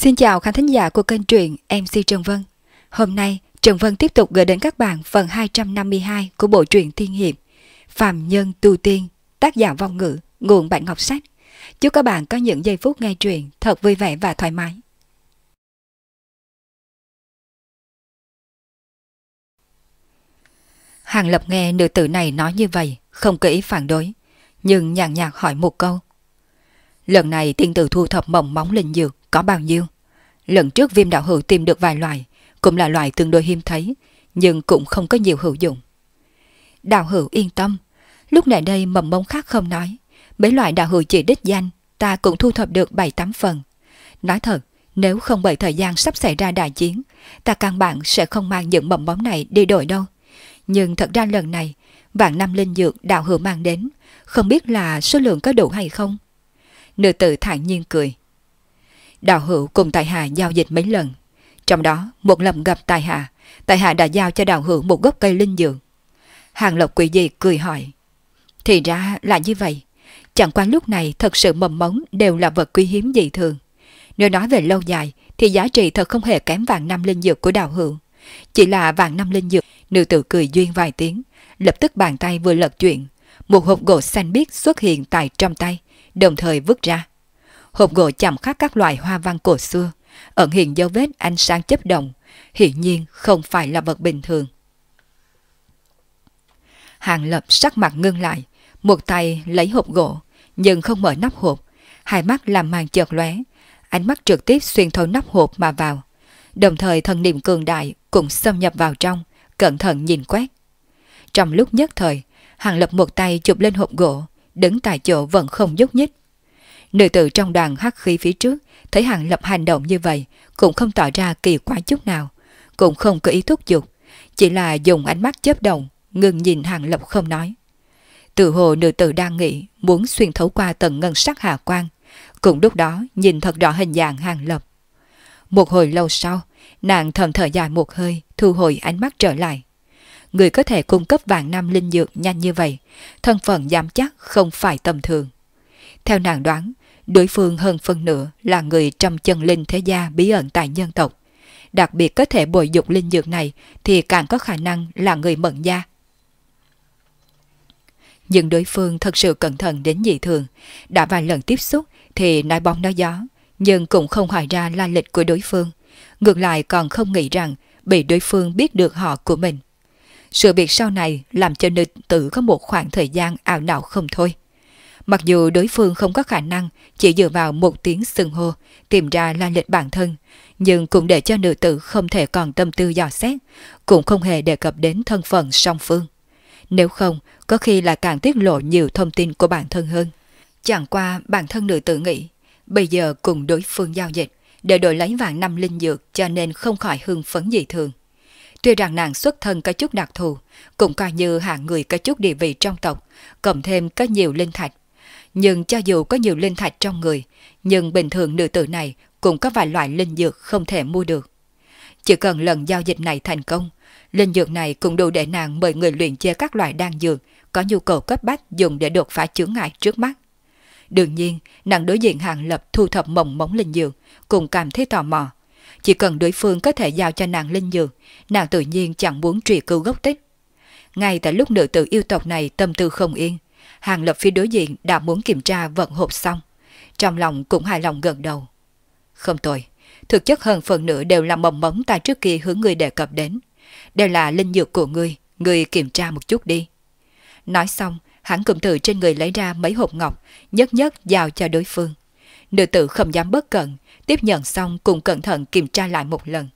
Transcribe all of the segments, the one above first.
Xin chào khán thính giả của kênh truyện MC Trần Vân. Hôm nay Trần Vân tiếp tục gửi đến các bạn phần 252 của bộ truyện tiên hiệp Phàm Nhân Tu Tiên, tác giả Vong Ngữ, nguồn Bản Ngọc Sách. Chúc các bạn có những giây phút nghe truyện thật vui vẻ và thoải mái. Hàng Lập nghe nữ tử này nói như vậy, không có ý phản đối, nhưng nhàn nhạt hỏi một câu. Lần này tiên tử thu thập mầm móng linh dược có bao nhiêu? Lần trước Viêm đạo hữu tìm được vài loại, cũng là loại tương đối hiếm thấy, nhưng cũng không có nhiều hữu dụng. Đạo hữu yên tâm, lúc này đây mầm mống khác không nói, mấy loại đạo hữu chỉ đích danh, ta cũng thu thập được 7-8 phần. Nói thật, nếu không bởi thời gian sắp xảy ra đại chiến, ta căn bản sẽ không mang những mầm mống này đi đổi đâu. Nhưng thật ra lần này, vạn năm linh dược đạo hữu mang đến, không biết là số lượng có đủ hay không? Nữ tử thản nhiên cười. Đạo hữu cùng tại hạ giao dịch mấy lần, trong đó một lần gặp tại hạ đã giao cho đạo hữu một gốc cây linh dược. Hàng Lộc quỷ dị cười hỏi. Thì ra là như vậy, chẳng qua lúc này thật sự mầm mống đều là vật quý hiếm dị thường. Nếu nói về lâu dài thì giá trị thật không hề kém vạn năm linh dược của đạo hữu. Chỉ là vạn năm linh dược. Nữ tử cười duyên vài tiếng, lập tức bàn tay vừa lật chuyển, một hộp gỗ xanh biếc xuất hiện tại trong tay, đồng thời vứt ra. Hộp gỗ chạm khắc các loại hoa văn cổ xưa, ẩn hiện dấu vết ánh sáng chớp động, hiển nhiên không phải là vật bình thường. Hàng Lập sắc mặt ngưng lại, một tay lấy hộp gỗ, nhưng không mở nắp hộp, hai mắt làm màn chợt lóe, ánh mắt trực tiếp xuyên thấu nắp hộp mà vào, đồng thời thần niệm cường đại cũng xâm nhập vào trong, cẩn thận nhìn quét. Trong lúc nhất thời, Hàng Lập một tay chụp lên hộp gỗ, đứng tại chỗ vẫn không nhúc nhích. Nữ tử trong đoàn hắc khí phía trước thấy Hàng Lập hành động như vậy, cũng không tỏ ra kỳ quái chút nào, cũng không có ý thúc giục, chỉ là dùng ánh mắt chớp động, ngừng nhìn Hàng Lập không nói. Tự hồ nữ tử đang nghĩ muốn xuyên thấu qua tầng ngân sắc hà quang, cùng lúc đó nhìn thật rõ hình dạng Hàng Lập. Một hồi lâu sau, nàng thầm thở dài một hơi, thu hồi ánh mắt trở lại. Người có thể cung cấp vạn năm linh dược nhanh như vậy, thân phận dám chắc không phải tầm thường. Theo nàng đoán, đối phương hơn phân nửa là người trong chân linh thế gia bí ẩn tại nhân tộc. Đặc biệt có thể bồi dục linh dược này thì càng có khả năng là người mận gia. Nhưng đối phương thật sự cẩn thận đến dị thường, đã vài lần tiếp xúc thì nói bóng nói gió, nhưng cũng không hỏi ra lai lịch của đối phương. Ngược lại còn không nghĩ rằng bị đối phương biết được họ của mình. Sự việc sau này làm cho nữ tử có một khoảng thời gian ảo não không thôi. Mặc dù đối phương không có khả năng chỉ dựa vào một tiếng xưng hô tìm ra lai lịch bản thân, nhưng cũng để cho nữ tử không thể còn tâm tư dò xét, cũng không hề đề cập đến thân phận song phương. Nếu không, có khi là càng tiết lộ nhiều thông tin của bản thân hơn. Chẳng qua bản thân nữ tử nghĩ, bây giờ cùng đối phương giao dịch để đổi lấy vạn năm linh dược, cho nên không khỏi hưng phấn dị thường. Tuy rằng nàng xuất thân có chút đặc thù, cũng coi như hạng người có chút địa vị trong tộc, cộng thêm có nhiều linh thạch. Nhưng cho dù có nhiều linh thạch trong người, nhưng bình thường nữ tử này cũng có vài loại linh dược không thể mua được. Chỉ cần lần giao dịch này thành công, linh dược này cũng đủ để nàng mời người luyện chế các loại đan dược có nhu cầu cấp bách dùng để đột phá chướng ngại trước mắt. Đương nhiên, nàng đối diện Hàng Lập thu thập mầm mống linh dược, cũng cảm thấy tò mò. Chỉ cần đối phương có thể giao cho nàng linh dược, nàng tự nhiên chẳng muốn truy cứu gốc tích. Ngay tại lúc nữ tử yêu tộc này tâm tư không yên, Hàng Lập phía đối diện đã muốn kiểm tra vận hộp xong. Trong lòng cũng hài lòng gật đầu. Không tồi, thực chất hơn phần nửa đều là mầm mống ta trước kia hướng người đề cập đến. Đều là linh dược của ngươi kiểm tra một chút đi. Nói xong, hắn cũng từ trên người lấy ra mấy hộp ngọc, nhất nhất giao cho đối phương. Nữ tử không dám bất cẩn, tiếp nhận xong cùng cẩn thận kiểm tra lại một lần.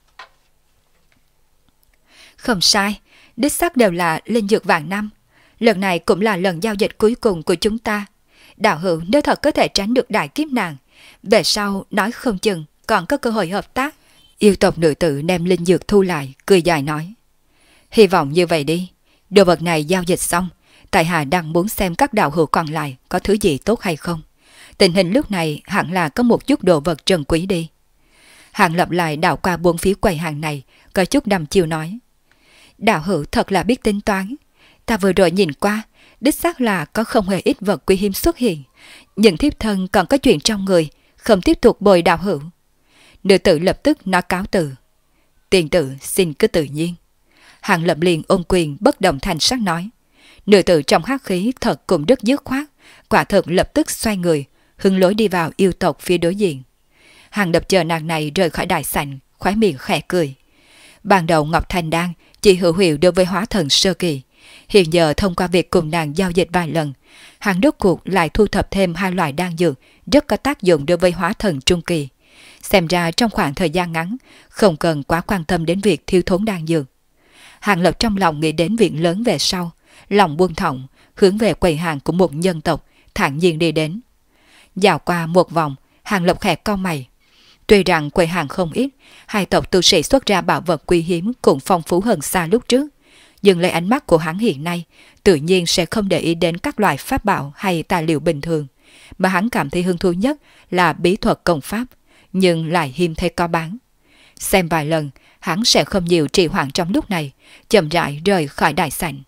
Không sai, đích xác đều là linh dược vạn năm. Lần này cũng là lần giao dịch cuối cùng của chúng ta. Đạo hữu nếu thật có thể tránh được đại kiếp nạn, về sau nói không chừng còn có cơ hội hợp tác. Yêu tộc nữ tử đem linh dược thu lại, cười dài nói. Hy vọng như vậy đi, đồ vật này giao dịch xong, tại hạ đang muốn xem các đạo hữu còn lại có thứ gì tốt hay không. Tình hình lúc này hẳn là có một chút đồ vật trân quý đi. Hàng Lập lại đảo qua bốn phía quầy hàng này, có chút đăm chiêu nói. Đạo hữu thật là biết tính toán. Ta vừa rồi nhìn qua, đích xác là có không hề ít vật quý hiếm xuất hiện. Nhưng thiếp thân còn có chuyện trong người, không tiếp tục bồi đạo hữu. Nữ tử lập tức nói cáo từ. Tiền tử xin cứ tự nhiên. Hàng Lập liền ôm quyền bất động thanh sắc nói. Nữ tử trong hắc khí thật cũng rất dứt khoát, quả thật lập tức xoay người, hướng lối đi vào yêu tộc phía đối diện. Hàng Lập chờ nàng này rời khỏi đại sảnh, khóe miệng khẽ cười. Ban đầu Ngọc Thành Đan chỉ hữu hiệu đối với hóa thần sơ kỳ. Hiện giờ thông qua việc cùng nàng giao dịch vài lần, hắn rốt cuộc lại thu thập thêm 2 loại đan dược rất có tác dụng đối với hóa thần trung kỳ. Xem ra trong khoảng thời gian ngắn, không cần quá quan tâm đến việc thiếu thốn đan dược. Hàng Lập trong lòng nghĩ đến việc lớn về sau, lòng buông thõng, hướng về quầy hàng của một nhân tộc, thản nhiên đi đến. Dạo qua một vòng, Hàng Lập khẽ cau mày. Tuy rằng quầy hàng không ít, hai tộc tu sĩ xuất ra bảo vật quý hiếm cũng phong phú hơn xa lúc trước. Nhưng lấy ánh mắt của hắn hiện nay, tự nhiên sẽ không để ý đến các loại pháp bảo hay tài liệu bình thường, mà hắn cảm thấy hứng thú nhất là bí thuật công pháp, nhưng lại hiếm thấy có bán. Xem vài lần, hắn sẽ không nhiều trì hoãn trong lúc này, chậm rãi rời khỏi đại sảnh.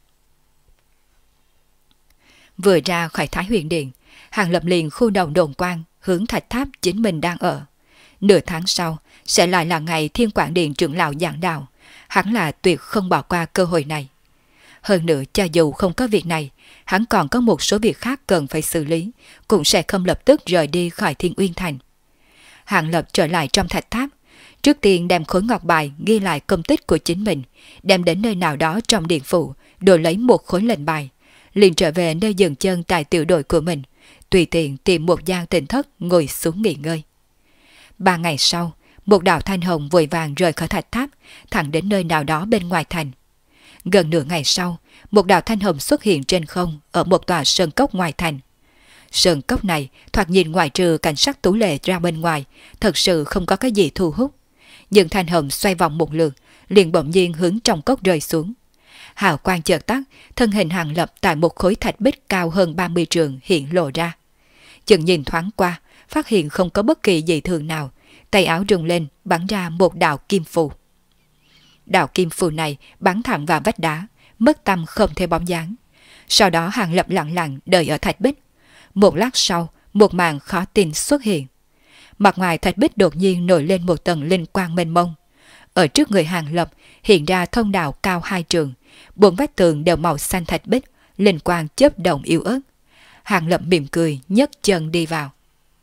Vừa ra khỏi Thái Huyền Điện, Hàng Lập liền khu động đồn quan hướng thạch tháp chính mình đang ở. Nửa tháng sau sẽ lại là ngày Thiên Quảng Điện trưởng lão giảng đạo, hắn là tuyệt không bỏ qua cơ hội này. Hơn nữa, cho dù không có việc này, hắn còn có một số việc khác cần phải xử lý, cũng sẽ không lập tức rời đi khỏi Thiên Uyên Thành. Hàng Lập trở lại trong thạch tháp, trước tiên đem khối ngọc bài ghi lại công tích của chính mình, đem đến nơi nào đó trong điện phủ, đổi lấy một khối lệnh bài, liền trở về nơi dừng chân tại tiểu đội của mình, tùy tiện tìm một gian tịnh thất ngồi xuống nghỉ ngơi. 3 ngày sau, một đạo thanh hồng vội vàng rời khỏi thạch tháp, thẳng đến nơi nào đó bên ngoài thành. Gần nửa ngày sau, một đạo thanh hồng xuất hiện trên không ở một tòa sơn cốc ngoài thành. Sơn cốc này thoạt nhìn ngoại trừ cảnh sắc tú lệ ra bên ngoài, thật sự không có cái gì thu hút. Nhưng thanh hồng xoay vòng một lượt, liền bỗng nhiên hướng trong cốc rơi xuống. Hào quang chợt tắt, thân hình Hàng Lập tại một khối thạch bích cao hơn 30 trượng hiện lộ ra. Chừng nhìn thoáng qua, phát hiện không có bất kỳ dị thường nào, tay áo rung lên bắn ra một đạo kim phù. Đạo kim phù này bắn thẳng vào vách đá, mất tăm không theo bóng dáng. Sau đó Hàng Lập lặng lặng đợi ở thạch bích. Một lát sau, một màn khó tin xuất hiện. Mặt ngoài thạch bích đột nhiên nổi lên một tầng linh quang mênh mông. Ở trước người Hàng Lập hiện ra thông đạo cao 2 trượng, 4 vách tường đều màu xanh thạch bích, linh quang chớp động yếu ớt. Hàng Lập mỉm cười nhấc chân đi vào.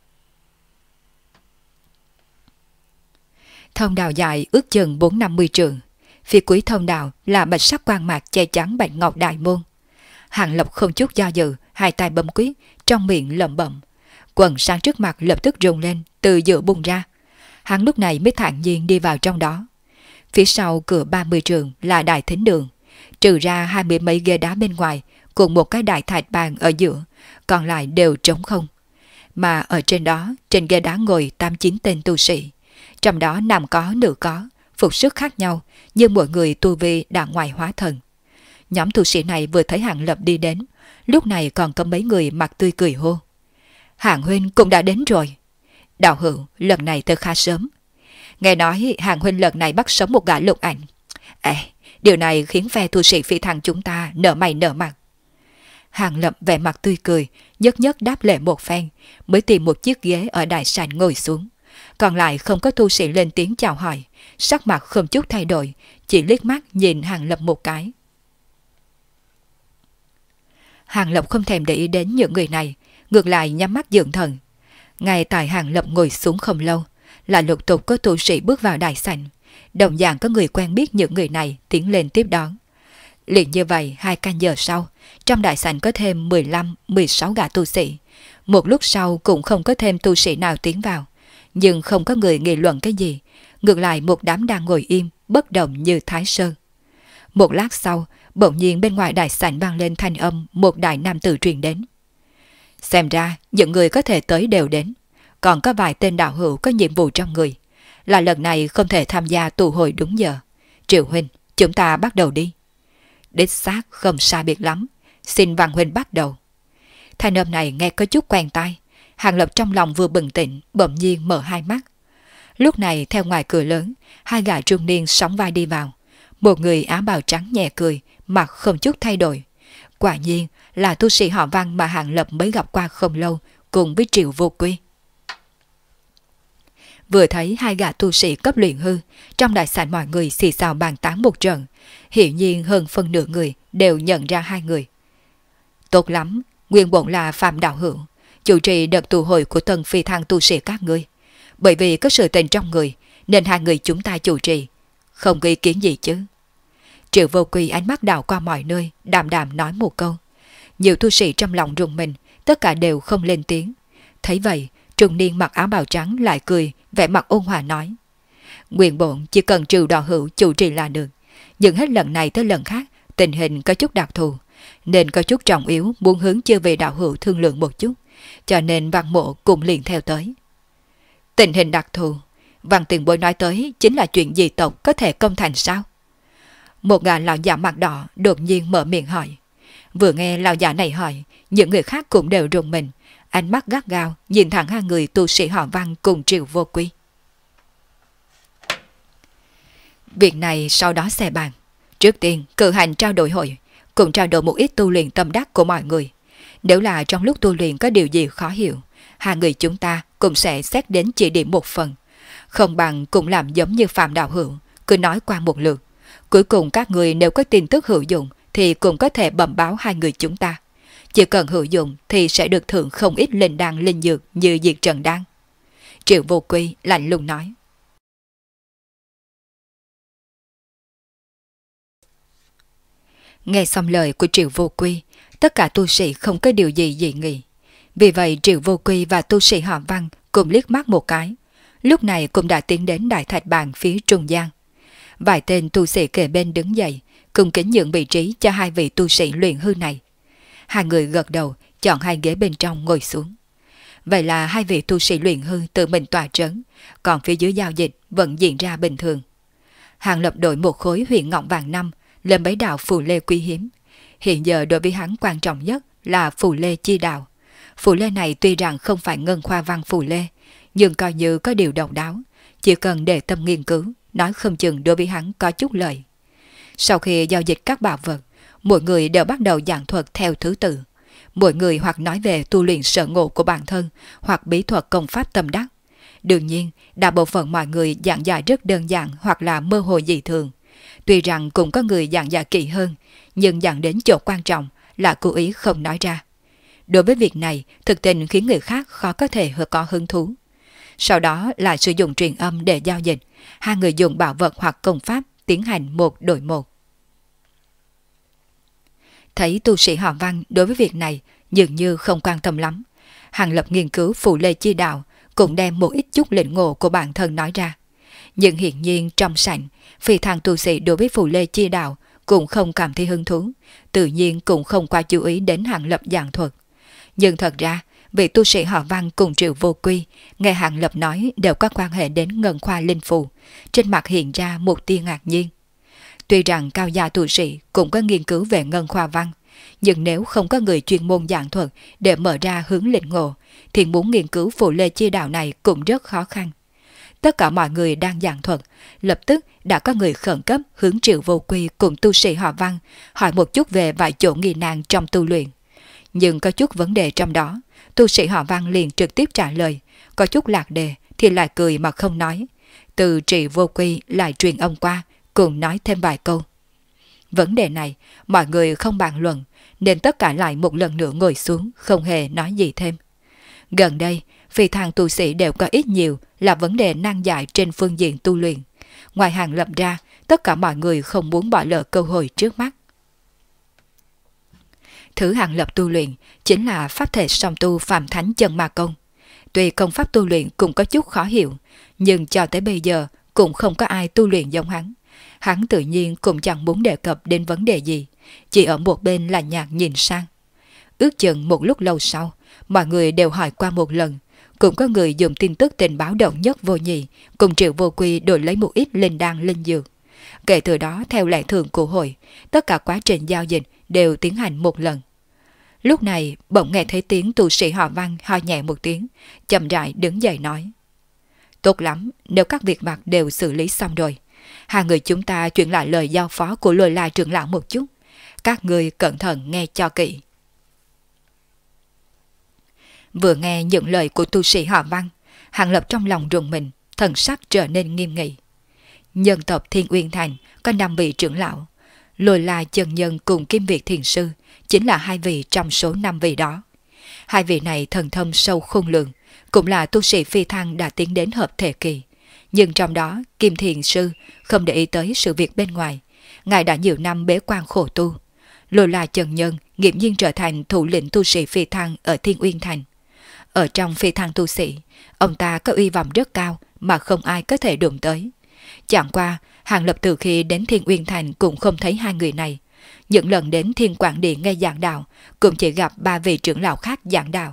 Thông đạo dài ước chừng 4-50 trượng. Phía cuối thông đạo là bạch sắc quang mạc che chắn bạch ngọc đại môn. Hàng Lập không chút do dự, hai tay bấm quyết, trong miệng lẩm bẩm. Quần sáng trước mặt lập tức rung lên, từ giữa bung ra. Hắn lúc này mới thản nhiên đi vào trong đó. Phía sau cửa 30 trượng là đại thính đường, trừ ra 20 mấy ghế đá bên ngoài, cùng một cái đại thạch bàn ở giữa, còn lại đều trống không. Mà ở trên đó, trên ghế đá ngồi 8-9 tên tu sĩ. Trong đó nam có nữ có, phục sức khác nhau, nhưng mỗi người tu vi đã ngoài hóa thần. Nhóm tu sĩ này vừa thấy Hàng Lập đi đến, lúc này còn có mấy người mặt tươi cười hô. Hàng huynh cũng đã đến rồi. Đạo hữu, lần này tới khá sớm. Nghe nói Hàng huynh lần này bắt sống một gã lục ảnh. Điều này khiến phe tu sĩ phi thăng chúng ta nở mày nở mặt. Hàng Lập vẻ mặt tươi cười, nhất nhất đáp lễ một phen, mới tìm một chiếc ghế ở đại sảnh ngồi xuống. Còn lại không có tu sĩ lên tiếng chào hỏi, sắc mặt không chút thay đổi, chỉ liếc mắt nhìn Hàng Lập một cái. Hàng Lập không thèm để ý đến những người này, ngược lại nhắm mắt dưỡng thần. Ngay tại Hàng Lập ngồi xuống không lâu, là lục tục có tu sĩ bước vào đại sảnh. Đồng dạng có người quen biết những người này tiến lên tiếp đón. Liền như vậy 2 canh giờ sau, trong đại sảnh có thêm 15-16 gã tu sĩ. Một lúc sau cũng không có thêm tu sĩ nào tiến vào, nhưng không có người nghị luận cái gì. Ngược lại một đám đang ngồi im, bất động như Thái Sơn. Một lát sau, bỗng nhiên bên ngoài đại sảnh vang lên thanh âm một đại nam tử truyền đến. Xem ra những người có thể tới đều đến, còn có vài tên đạo hữu có nhiệm vụ trong người, là lần này không thể tham gia tụ hội đúng giờ. Triệu huynh, chúng ta bắt đầu đi. Đích xác không sai biệt lắm, xin Văn huynh bắt đầu. Thanh âm này nghe có chút quen tai. Hàng Lập trong lòng vừa bừng tỉnh, bỗng nhiên mở hai mắt. Lúc này theo ngoài cửa lớn, 2 gã trung niên sóng vai đi vào. Một người áo bào trắng nhẹ cười, mặt không chút thay đổi. Quả nhiên là tu sĩ họ Văn mà Hàng Lập mới gặp qua không lâu, cùng với Triệu Vô Quy. Vừa thấy hai gã tu sĩ cấp luyện hư, trong đại sảnh mọi người xì xào bàn tán một trận. Hiển nhiên hơn phân nửa người đều nhận ra hai người. Tốt lắm, nguyên bổn là Phạm Đạo Hữu, chủ trì đợt tụ hội của Tần Phi Thăng tu sĩ các ngươi. Bởi vì có sự tình trong người, nên hai người chúng ta chủ trì. Không có ý kiến gì chứ? Triệu Vô Quy ánh mắt đảo qua mọi nơi, đạm đạm nói một câu. Nhiều tu sĩ trong lòng rùng mình, tất cả đều không lên tiếng. Thấy vậy, trung niên mặc áo bào trắng lại cười, vẻ mặt ôn hòa nói. Nguyên bổn chỉ cần Triệu Đạo Hữu chủ trì là được. Nhưng hết lần này tới lần khác, tình hình có chút đặc thù, nên có chút trọng yếu muốn hướng chưa về Đạo Hữu thương lượng một chút, cho nên Văn Mộ cùng liền theo tới. Tình hình đặc thù, Văn tiền bối nói tới chính là chuyện dị tộc có thể công thành sao? Một gã lão giả mặt đỏ đột nhiên mở miệng hỏi. Vừa nghe lão giả này hỏi, những người khác cũng đều rùng mình, ánh mắt gắt gao nhìn thẳng hai người tu sĩ họ Văn cùng Triệu Vô Quy. Việc này sau đó sẽ bàn. Trước tiên cử hành trao đổi hội, cùng trao đổi một ít tu luyện tâm đắc của mọi người. Nếu là trong lúc tu luyện có điều gì khó hiểu, hai người chúng ta cũng sẽ xét đến chỉ điểm một phần. Không bằng cũng làm giống như Phạm Đạo Hữu, cứ nói qua một lượt. Cuối cùng các người nếu có tin tức hữu dụng thì cũng có thể bẩm báo hai người chúng ta. Chỉ cần hữu dụng thì sẽ được thưởng không ít linh đan linh dược như diệt trần đan. Triệu Vô Quy lạnh lùng nói. Nghe xong lời của Triệu Vô Quy, tất cả tu sĩ không có điều gì dị nghị. Vì vậy Triệu Vô Quy và tu sĩ họ Văn cùng liếc mắt một cái. Lúc này cũng đã tiến đến đại thạch bàn phía trung gian. Vài tên tu sĩ kề bên đứng dậy, cùng kính nhượng vị trí cho hai vị tu sĩ luyện hư này. Hai người gật đầu, chọn hai ghế bên trong ngồi xuống. Vậy là hai vị tu sĩ luyện hư tự mình tỏa trấn, còn phía dưới giao dịch vẫn diễn ra bình thường. Hàng Lập đổi một khối huyền ngọc vàng năm lên mấy đạo phù lê quý hiếm. Hiện giờ đối với hắn quan trọng nhất là phù lê chi đạo. Phù lê này tuy rằng không phải ngân khoa văn phù lê, nhưng coi như có điều độc đáo, chỉ cần để tâm nghiên cứu, nói không chừng đối với hắn có chút lợi. Sau khi giao dịch các bảo vật, mỗi người đều bắt đầu giảng thuật theo thứ tự. Mỗi người hoặc nói về tu luyện sở ngộ của bản thân, hoặc bí thuật công pháp tâm đắc. Đương nhiên, đại bộ phận mọi người giảng giải rất đơn giản hoặc là mơ hồ dị thường. Tuy rằng cũng có người giảng giải kỹ hơn, nhưng giảng đến chỗ quan trọng là cố ý không nói ra. Đối với việc này, thực tình khiến người khác khó có thể có hứng thú. Sau đó là sử dụng truyền âm để giao dịch, hai người dùng bảo vật hoặc công pháp tiến hành một đổi một. Thấy tu sĩ họ Văn đối với việc này dường như không quan tâm lắm, Hàng Lập nghiên cứu phù lê chi đạo, cũng đem một ít chút lĩnh ngộ của bản thân nói ra. Nhưng hiển nhiên trong sảnh, Phi Thăng tu sĩ đối với phù lê chi đạo cũng không cảm thấy hứng thú, tự nhiên cũng không qua chú ý đến Hàng Lập giảng thuật. Nhưng thật ra, vị tu sĩ họ Văn cùng Triệu Vô Quy nghe Hàng Lập nói đều có quan hệ đến ngân khoa linh phù, trên mặt hiện ra một tia ngạc nhiên. Tuy rằng cao gia tu sĩ cũng có nghiên cứu về ngân khoa văn, nhưng nếu không có người chuyên môn giảng thuật để mở ra hướng lĩnh ngộ, thì muốn nghiên cứu phù lê chi đạo này cũng rất khó khăn. Tất cả mọi người đang giảng thuật, lập tức đã có người khẩn cấp hướng Triệu Vô Quy cùng tu sĩ họ Văn hỏi một chút về vài chỗ nghi nan trong tu luyện. Nhưng có chút vấn đề trong đó, tu sĩ họ Văn liền trực tiếp trả lời, có chút lạc đề thì lại cười mà không nói. Từ Triệu Vô Quy lại truyền âm qua, cùng nói thêm vài câu. Vấn đề này mọi người không bàn luận, nên tất cả lại một lần nữa ngồi xuống, không hề nói gì thêm. Gần đây, Phi Thăng tu sĩ đều có ít nhiều là vấn đề nan giải trên phương diện tu luyện. Ngoài Hàng Lập ra, tất cả mọi người không muốn bỏ lỡ cơ hội trước mắt. Thứ Hàng Lập tu luyện chính là pháp thể song tu Phạm Thánh Chân Ma Công. Tuy công pháp tu luyện cũng có chút khó hiểu, nhưng cho tới bây giờ cũng không có ai tu luyện giống hắn. Hắn tự nhiên cũng chẳng muốn đề cập đến vấn đề gì, chỉ ở một bên là nhạt nhìn sang. Ước chừng một lúc lâu sau, mọi người đều hỏi qua một lần, cũng có người dùng tin tức tình báo động nhất vô nhị, cùng Triệu Vô Quy đổi lấy một ít linh đan linh dược. Kể từ đó, theo lệ thường của hội, tất cả quá trình giao dịch đều tiến hành một lần. Lúc này, bỗng nghe thấy tiếng tu sĩ họ Văn ho nhẹ một tiếng, chậm rãi đứng dậy nói. Tốt lắm, nếu các việc vặt đều xử lý xong rồi, hai người chúng ta chuyển lại lời giao phó của Lôi Lai trưởng lão một chút. Các người cẩn thận nghe cho kỹ. Vừa nghe những lời của tu sĩ họ Văn, Hàng Lập trong lòng rùng mình, thần sắc trở nên nghiêm nghị. Nhân tộc Thiên Uyên Thành có 5 vị trưởng lão, Lôi La Chân Nhân cùng Kim Việt Thiền Sư chính là 2 vị trong số 5 vị đó. 2 vị này thần thông sâu khôn lường, cũng là tu sĩ phi thăng đã tiến đến hợp thể kỳ. Nhưng trong đó, Kim Thiền Sư không để ý tới sự việc bên ngoài. Ngài đã nhiều năm bế quan khổ tu. Lôi La Chân Nhân nghiễm nhiên trở thành thủ lĩnh tu sĩ phi thăng ở Thiên Uyên Thành. Ở trong phi thăng tu sĩ, ông ta có uy vọng rất cao mà không ai có thể đụng tới. Chẳng qua, Hàng Lập từ khi đến Thiên Uyên Thành cũng không thấy 2 người này. Những lần đến Thiên Quảng Điện nghe giảng đạo cũng chỉ gặp 3 vị trưởng lão khác giảng đạo.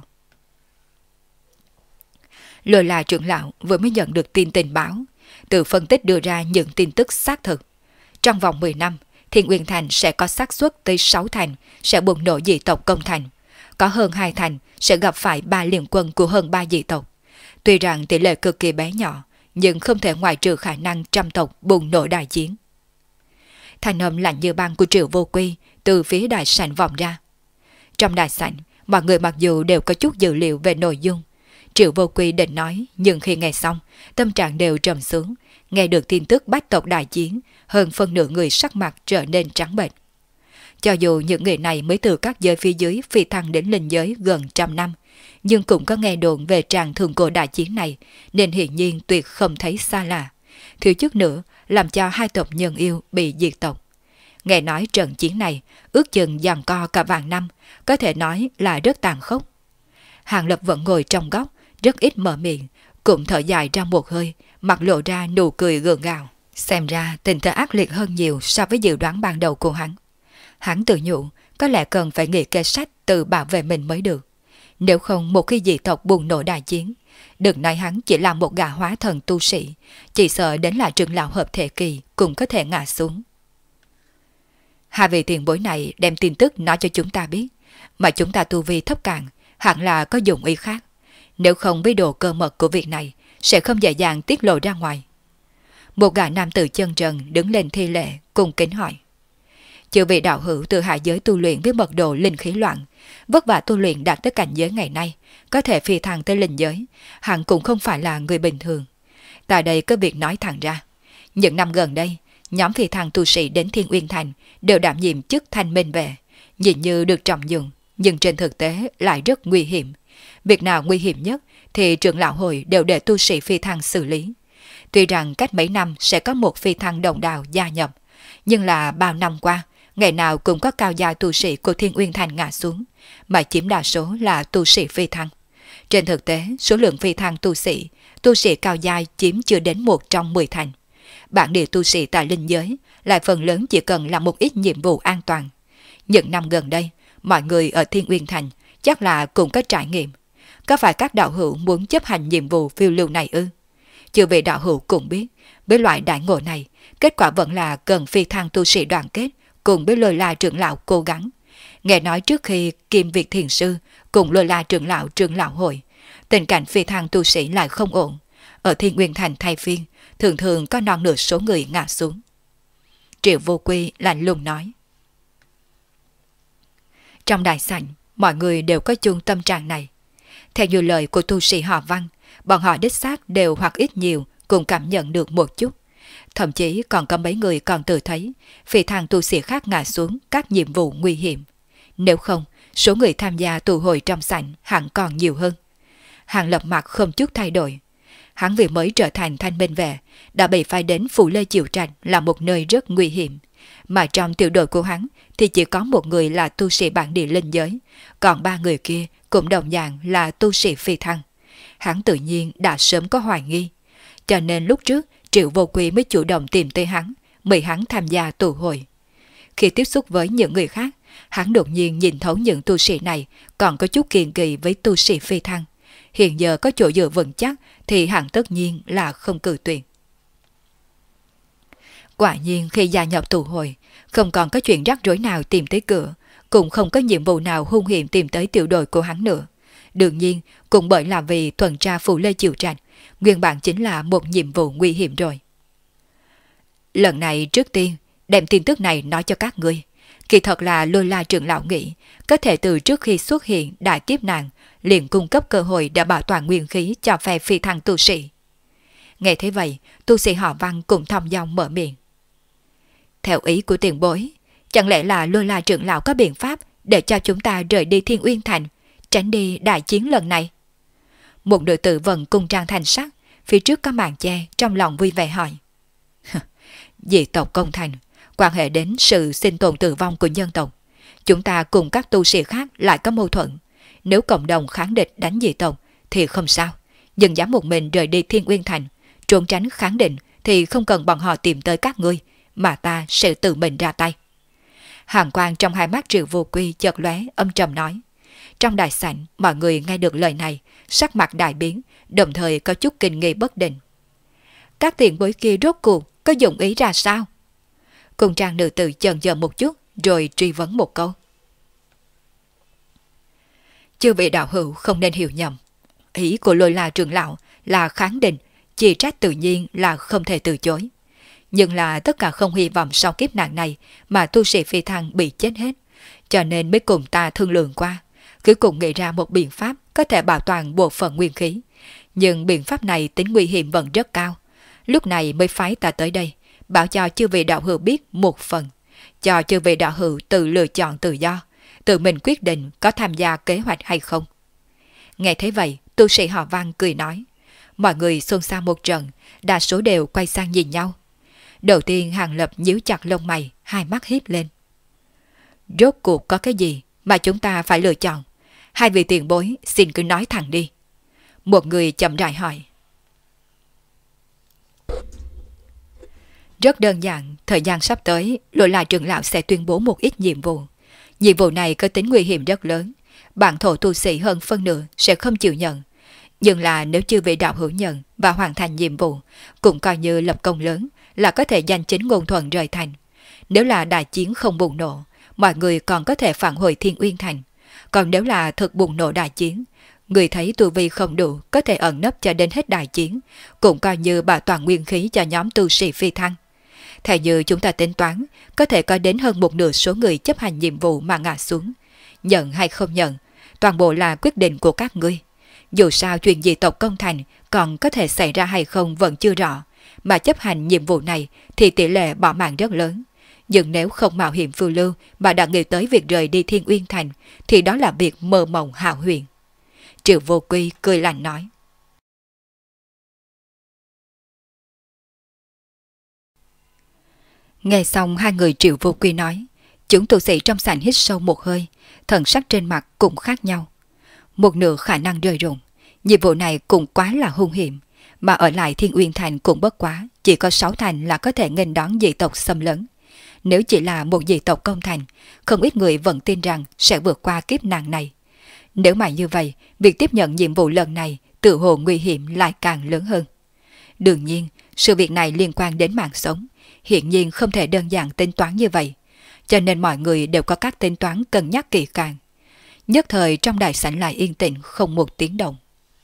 Lôi La trưởng lão vừa mới nhận được tin tình báo, từ phân tích đưa ra những tin tức xác thực. Trong vòng 10 năm, Thiên Uyên Thành sẽ có xác suất tới 6 thành sẽ bùng nổ dị tộc công thành. Có hơn 2 thành sẽ gặp phải 3 liên quân của hơn 3 dị tộc. Tuy rằng tỷ lệ cực kỳ bé nhỏ, nhưng không thể ngoại trừ khả năng trăm tộc bùng nổ đại chiến. Thanh âm lạnh như băng của Triệu Vô Quy từ phía đại sảnh vọng ra. Trong đại sảnh, mọi người mặc dù đều có chút dữ liệu về nội dung. Triệu Vô Quy định nói, nhưng khi nghe xong, tâm trạng đều trầm xuống. Nghe được tin tức bách tộc đại chiến, hơn phân nửa người sắc mặt trở nên trắng bệch. Cho dù những người này mới từ các giới phía dưới phi thăng đến linh giới gần 100 năm, nhưng cũng có nghe đồn về tràng thường cổ đại chiến này, nên hiển nhiên tuyệt không thấy xa lạ. Thiếu chút nữa làm cho 2 tộc nhân yêu bị diệt tộc. Nghe nói trận chiến này ước chừng giằng co cả vạn năm, có thể nói là rất tàn khốc. Hàng Lập vẫn ngồi trong góc, rất ít mở miệng, cũng thở dài ra một hơi, mặt lộ ra nụ cười gượng gạo. Xem ra tình thế ác liệt hơn nhiều so với dự đoán ban đầu của hắn. Hắn tự nhủ, có lẽ cần phải nghĩ kế sách tự bảo vệ mình mới được. Nếu không một khi dị tộc bùng nổ đại chiến, đừng nói hắn chỉ là một gã hóa thần tu sĩ, chỉ sợ đến là trưởng lão hợp thể kỳ cũng có thể ngã xuống. 2 vị tiền bối này đem tin tức nói cho chúng ta biết, mà chúng ta tu vi thấp cạn, hẳn là có dụng ý khác. Nếu không với độ cơ mật của việc này, sẽ không dễ dàng tiết lộ ra ngoài. Một gã nam tử chân trần đứng lên thi lễ, cùng kính hỏi. Chư vị đạo hữu từ hạ giới tu luyện với mật độ linh khí loạn, vất vả tu luyện đạt tới cảnh giới ngày nay, có thể phi thăng tới linh giới, hẳn cũng không phải là người bình thường. Tại đây có việc nói thẳng ra. Những năm gần đây, nhóm phi thăng tu sĩ đến Thiên Uyên Thành đều đảm nhiệm chức thanh minh vệ, nhìn như được trọng dụng, nhưng trên thực tế lại rất nguy hiểm. Việc nào nguy hiểm nhất thì trưởng lão hội đều để tu sĩ phi thăng xử lý. Tuy rằng cách mấy năm sẽ có một phi thăng đồng đạo gia nhập, nhưng là bao năm qua, ngày nào cũng có cao gia tu sĩ của Thiên Uyên Thành ngã xuống, mà chiếm đa số là tu sĩ phi thăng. Trên thực tế, số lượng phi thăng tu sĩ cao gia chiếm chưa đến 1 trong 10 thành. Bản địa tu sĩ tại linh giới lại phần lớn chỉ cần làm một ít nhiệm vụ an toàn. Những năm gần đây, mọi người ở Thiên Uyên Thành chắc là cũng có trải nghiệm. Có phải các đạo hữu muốn chấp hành nhiệm vụ phiêu lưu này ư? Chư vị đạo hữu cũng biết, với loại đại ngộ này, kết quả vẫn là cần phi thăng tu sĩ đoàn kết cùng với Lôi La trưởng lão cố gắng. Nghe nói trước khi Kim Việt Thiền Sư cùng Lôi La trưởng lão hội, tình cảnh phi thăng tu sĩ lại không ổn. Ở Thiên Nguyên Thành thay phiên, thường thường có non nửa số người ngã xuống. Triệu Vô Quy lạnh lùng nói. Trong đại sảnh, mọi người đều có chung tâm trạng này. Theo như lời của tu sĩ họ Văn, bọn họ đích xác đều hoặc ít nhiều cũng cảm nhận được một chút. Thậm chí còn có mấy người còn tự thấy phi thăng tu sĩ khác ngã xuống các nhiệm vụ nguy hiểm. Nếu không, số người tham gia tụ hội trong sảnh hẳn còn nhiều hơn. Hàng Lập mặt không chút thay đổi. Hắn vì mới trở thành thanh minh vệ, đã bị phái đến Phủ Lê Chiều Trạch là một nơi rất nguy hiểm. Mà trong tiểu đội của hắn thì chỉ có một người là tu sĩ bản địa linh giới, còn 3 người kia cũng đồng dạng là tu sĩ phi thăng. Hắn tự nhiên đã sớm có hoài nghi. Cho nên lúc trước Triệu Vô Quy mới chủ động tìm tới hắn, mời hắn tham gia tụ hội. Khi tiếp xúc với những người khác, hắn đột nhiên nhìn thấu những tu sĩ này còn có chút kiêng kỵ với tu sĩ phi thăng. Hiện giờ có chỗ dựa vững chắc thì hắn tất nhiên là không cự tuyệt. Quả nhiên khi gia nhập tụ hội, không còn có chuyện rắc rối nào tìm tới cửa, cũng không có nhiệm vụ nào hung hiểm tìm tới tiểu đội của hắn nữa. Đương nhiên, cũng bởi là vì tuần tra Phủ Lê Chiều Trạch, nguyên bản chính là một nhiệm vụ nguy hiểm rồi. Lần này trước tiên, đem tin tức này nói cho các ngươi. Kỳ thật là Lôi La trưởng lão nghĩ, có thể từ trước khi xuất hiện đại kiếp nạn, liền cung cấp cơ hội để bảo toàn nguyên khí cho phe phi thăng tu sĩ. Nghe thế vậy, tu sĩ họ Văn cùng thong dong mở miệng. Theo ý của tiền bối, chẳng lẽ là Lôi La trưởng lão có biện pháp để cho chúng ta rời đi Thiên Uyên Thành, tránh đi đại chiến lần này? Một nữ tử vẫn cung trang thành sắc, phía trước có màn che, trong lòng vui vẻ hỏi. Dị tộc công thành, quan hệ đến sự sinh tồn tử vong của nhân tộc. Chúng ta cùng các tu sĩ khác lại có mâu thuẫn. Nếu cộng đồng kháng địch đánh dị tộc thì không sao, nhưng dám một mình rời đi Thiên Uyên Thành, trốn tránh kháng định thì không cần bọn họ tìm tới các ngươi, mà ta sẽ tự mình ra tay. Hàn quang trong hai mắt Triệu Vô Quy chợt lóe, âm trầm nói. Trong đại sảnh, mọi người nghe được lời này, sắc mặt đại biến, đồng thời có chút kinh nghi bất định. Các tiền bối kia rốt cuộc có dụng ý ra sao? Cùng trang nữ tử chần chờ một chút, rồi truy vấn một câu. Chư vị đạo hữu không nên hiểu nhầm. Ý của Lôi La trưởng lão là kháng định, chỉ trách tự nhiên là không thể từ chối. Nhưng là tất cả không hy vọng sau kiếp nạn này mà tu sĩ phi thăng bị chết hết, cho nên mới cùng ta thương lượng qua, cuối cùng nghĩ ra một biện pháp có thể bảo toàn bộ phận nguyên khí. Nhưng biện pháp này tính nguy hiểm vẫn rất cao. Lúc này mới phái ta tới đây, bảo cho chư vị đạo hữu biết một phần, cho chư vị đạo hữu tự lựa chọn tự do, tự mình quyết định có tham gia kế hoạch hay không. Nghe thấy vậy, tu sĩ họ Văn cười nói. Mọi người xôn xao một trận, đa số đều quay sang nhìn nhau. Đầu tiên Hàng Lập nhíu chặt lông mày, hai mắt híp lên. Rốt cuộc có cái gì mà chúng ta phải lựa chọn? Hai vị tiền bối xin cứ nói thẳng đi. Một người chậm rãi hỏi. Rất đơn giản, thời gian sắp tới, Lôi La trưởng lão sẽ tuyên bố một ít nhiệm vụ. Nhiệm vụ này có tính nguy hiểm rất lớn, bản thổ tu sĩ hơn phân nửa sẽ không chịu nhận. Nhưng là nếu chư vị đạo hữu nhận và hoàn thành nhiệm vụ, cũng coi như lập công lớn, là có thể giành chính ngôn thuận rời thành. Nếu là đại chiến không bùng nổ, mọi người còn có thể phản hồi Thiên Uyên Thành. Còn nếu là thực bùng nổ đại chiến, người thấy tu vi không đủ có thể ẩn nấp cho đến hết đại chiến, cũng coi như bảo toàn nguyên khí cho nhóm tu sĩ phi thăng. Theo như chúng ta tính toán, có thể có đến hơn một nửa số người chấp hành nhiệm vụ mà ngã xuống. Nhận hay không nhận, toàn bộ là quyết định của các ngươi. Dù sao chuyện dị tộc công thành còn có thể xảy ra hay không vẫn chưa rõ, mà chấp hành nhiệm vụ này thì tỷ lệ bỏ mạng rất lớn. Nhưng nếu không mạo hiểm phiêu lưu mà đã nghĩ tới việc rời đi Thiên Uyên Thành, thì đó là việc mơ mộng hão huyền. Triệu Vô Quy cười lạnh nói. Nghe xong hai người Triệu Vô Quy nói, chúng tu sĩ trong sảnh hít sâu một hơi, thần sắc trên mặt cũng khác nhau. Một nửa khả năng rơi rụng, nhiệm vụ này cũng quá là hung hiểm, mà ở lại Thiên Uyên Thành cũng bất quá, chỉ có 6 thành là có thể nghênh đón dị tộc xâm lấn. Nếu chỉ là một dị tộc công thành, không ít người vẫn tin rằng sẽ vượt qua kiếp nạn này. Nếu mà như vậy, việc tiếp nhận nhiệm vụ lần này tự hồ nguy hiểm lại càng lớn hơn. Đương nhiên, sự việc này liên quan đến mạng sống, hiện nhiên không thể đơn giản tính toán như vậy, cho nên mọi người đều có các tính toán cân nhắc kỹ càng. Nhất thời trong đại sảnh lại yên tĩnh không một tiếng động.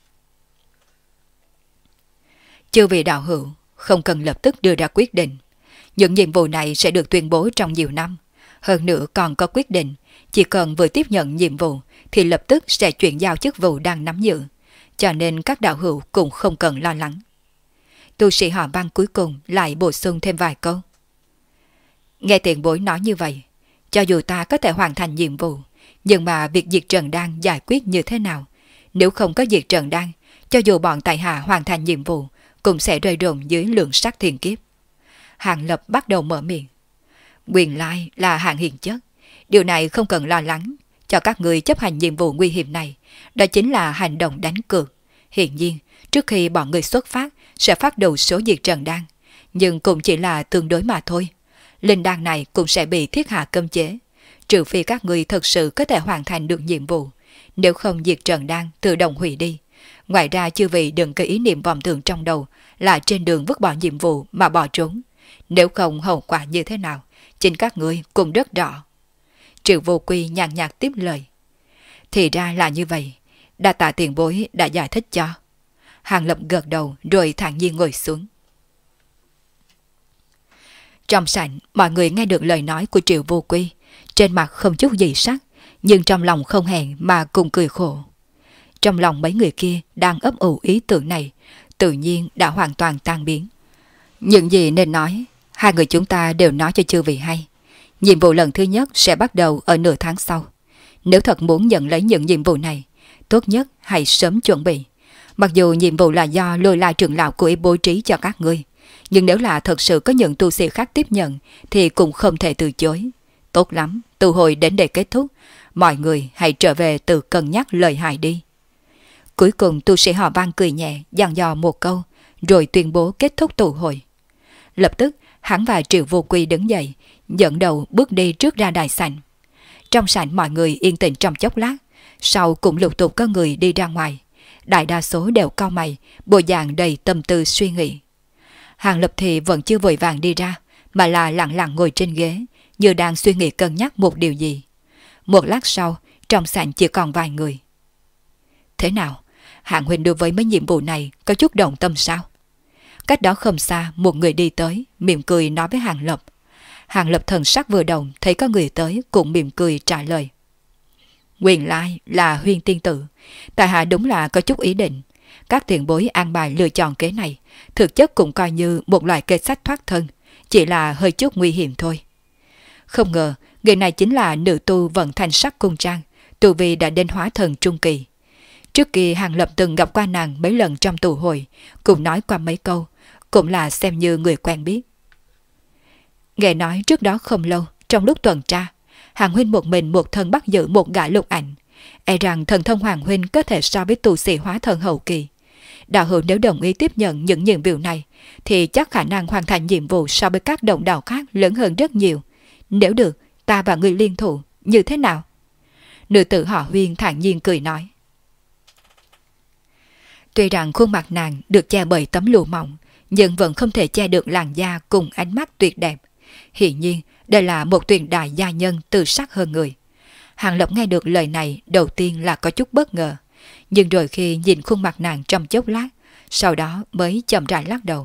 Chư vị đạo hữu không cần lập tức đưa ra quyết định. Những nhiệm vụ này sẽ được tuyên bố trong nhiều năm. Hơn nữa còn có quyết định, chỉ cần vừa tiếp nhận nhiệm vụ thì lập tức sẽ chuyển giao chức vụ đang nắm giữ. Cho nên các đạo hữu cũng không cần lo lắng. Tu sĩ họ Văn cuối cùng lại bổ sung thêm vài câu. Nghe tiền bối nói như vậy, cho dù ta có thể hoàn thành nhiệm vụ, nhưng mà việc diệt Trần Đan giải quyết như thế nào? Nếu không có diệt Trần Đan, cho dù bọn tại hạ hoàn thành nhiệm vụ, cũng sẽ rơi rụng dưới lượng sát thiên kiếp. Hàng Lập bắt đầu mở miệng. Quyền lai là hạng hiền chất, điều này không cần lo lắng. Cho các người chấp hành nhiệm vụ nguy hiểm này, đó chính là hành động đánh cược. Hiển nhiên, trước khi bọn người xuất phát sẽ phát đầu số diệt Trần Đan, nhưng cũng chỉ là tương đối mà thôi. Linh đan này cũng sẽ bị thiết hạ cấm chế, trừ phi các người thực sự có thể hoàn thành được nhiệm vụ, nếu không diệt Trần Đan tự động hủy đi. Ngoài ra chư vị đừng có ý niệm vọng tưởng trong đầu là trên đường vứt bỏ nhiệm vụ mà bỏ trốn, nếu không hậu quả như thế nào, chính các ngươi cũng rất rõ. Triệu Vô Quy nhàn nhạt tiếp lời. Thì ra là như vậy, đa tạ tiền bối đã giải thích cho. Hàng Lập gật đầu rồi thản nhiên ngồi xuống. Trong sảnh, mọi người nghe được lời nói của Triệu Vô Quy, trên mặt không chút gì sắc, nhưng trong lòng không hẹn mà cùng cười khổ. Trong lòng mấy người kia đang ấp ủ ý tưởng này, tự nhiên đã hoàn toàn tan biến. Những gì nên nói, hai người chúng ta đều nói cho chư vị hay. Nhiệm vụ lần thứ nhất sẽ bắt đầu ở nửa tháng sau. Nếu thật muốn nhận lấy những nhiệm vụ này, tốt nhất hãy sớm chuẩn bị. Mặc dù nhiệm vụ là do Lôi Lai trưởng lão của ý bố trí cho các ngươi, nhưng nếu là thật sự có những tu sĩ khác tiếp nhận thì cũng không thể từ chối. Tốt lắm, tụ hội đến đây kết thúc. Mọi người hãy trở về tự cân nhắc lời hại đi. Cuối cùng tu sĩ họ Văn cười nhẹ, dặn dò một câu, rồi tuyên bố kết thúc tụ hội. Lập tức, hắn và Triệu Vô Quy đứng dậy, dẫn đầu bước đi trước ra đại sảnh. Trong sảnh mọi người yên tĩnh trong chốc lát, sau cũng lục tục có người đi ra ngoài. Đại đa số đều cau mày, bộ dạng đầy tâm tư suy nghĩ. Hàng Lập thì vẫn chưa vội vàng đi ra, mà là lặng lặng ngồi trên ghế, như đang suy nghĩ cân nhắc một điều gì. Một lát sau, trong sảnh chỉ còn vài người. Thế nào? Hạng huynh đối với mấy nhiệm vụ này có chút động tâm sao? Cách đó không xa, một người đi tới, mỉm cười nói với Hàng Lập. Hàng Lập thần sắc vừa động, thấy có người tới, cũng mỉm cười trả lời. Nguyên lai là Huyên tiên tử, tại hạ đúng là có chút ý định. Các tiền bối an bài lựa chọn kế này, thực chất cũng coi như một loại kế sách thoát thân, chỉ là hơi chút nguy hiểm thôi. Không ngờ, người này chính là nữ tu vận thanh sắc cung trang, tu vi đã đến hóa thần trung kỳ. Trước kia Hàng Lập từng gặp qua nàng mấy lần trong tụ hội, cũng nói qua mấy câu, cũng là xem như người quen biết. Nghe nói trước đó không lâu, trong lúc tuần tra, Hàng huynh một mình một thân bắt giữ một gã lục ảnh. E rằng thần thông Hoàng huynh có thể so với tu sĩ hóa thần hậu kỳ. Đạo hữu nếu đồng ý tiếp nhận những nhiệm vụ này, thì chắc khả năng hoàn thành nhiệm vụ so với các đồng đạo khác lớn hơn rất nhiều. Nếu được, ta và người liên thủ, như thế nào? Nữ tử họ Huyên thản nhiên cười nói. Tuy rằng khuôn mặt nàng được che bởi tấm lụa mỏng, nhưng vẫn không thể che được làn da cùng ánh mắt tuyệt đẹp. Hiển nhiên, đây là một tuyệt đại gia nhân tự sắc hơn người. Hàng Lập nghe được lời này đầu tiên là có chút bất ngờ, nhưng rồi khi nhìn khuôn mặt nàng trong chốc lát, sau đó mới chậm rãi lắc đầu.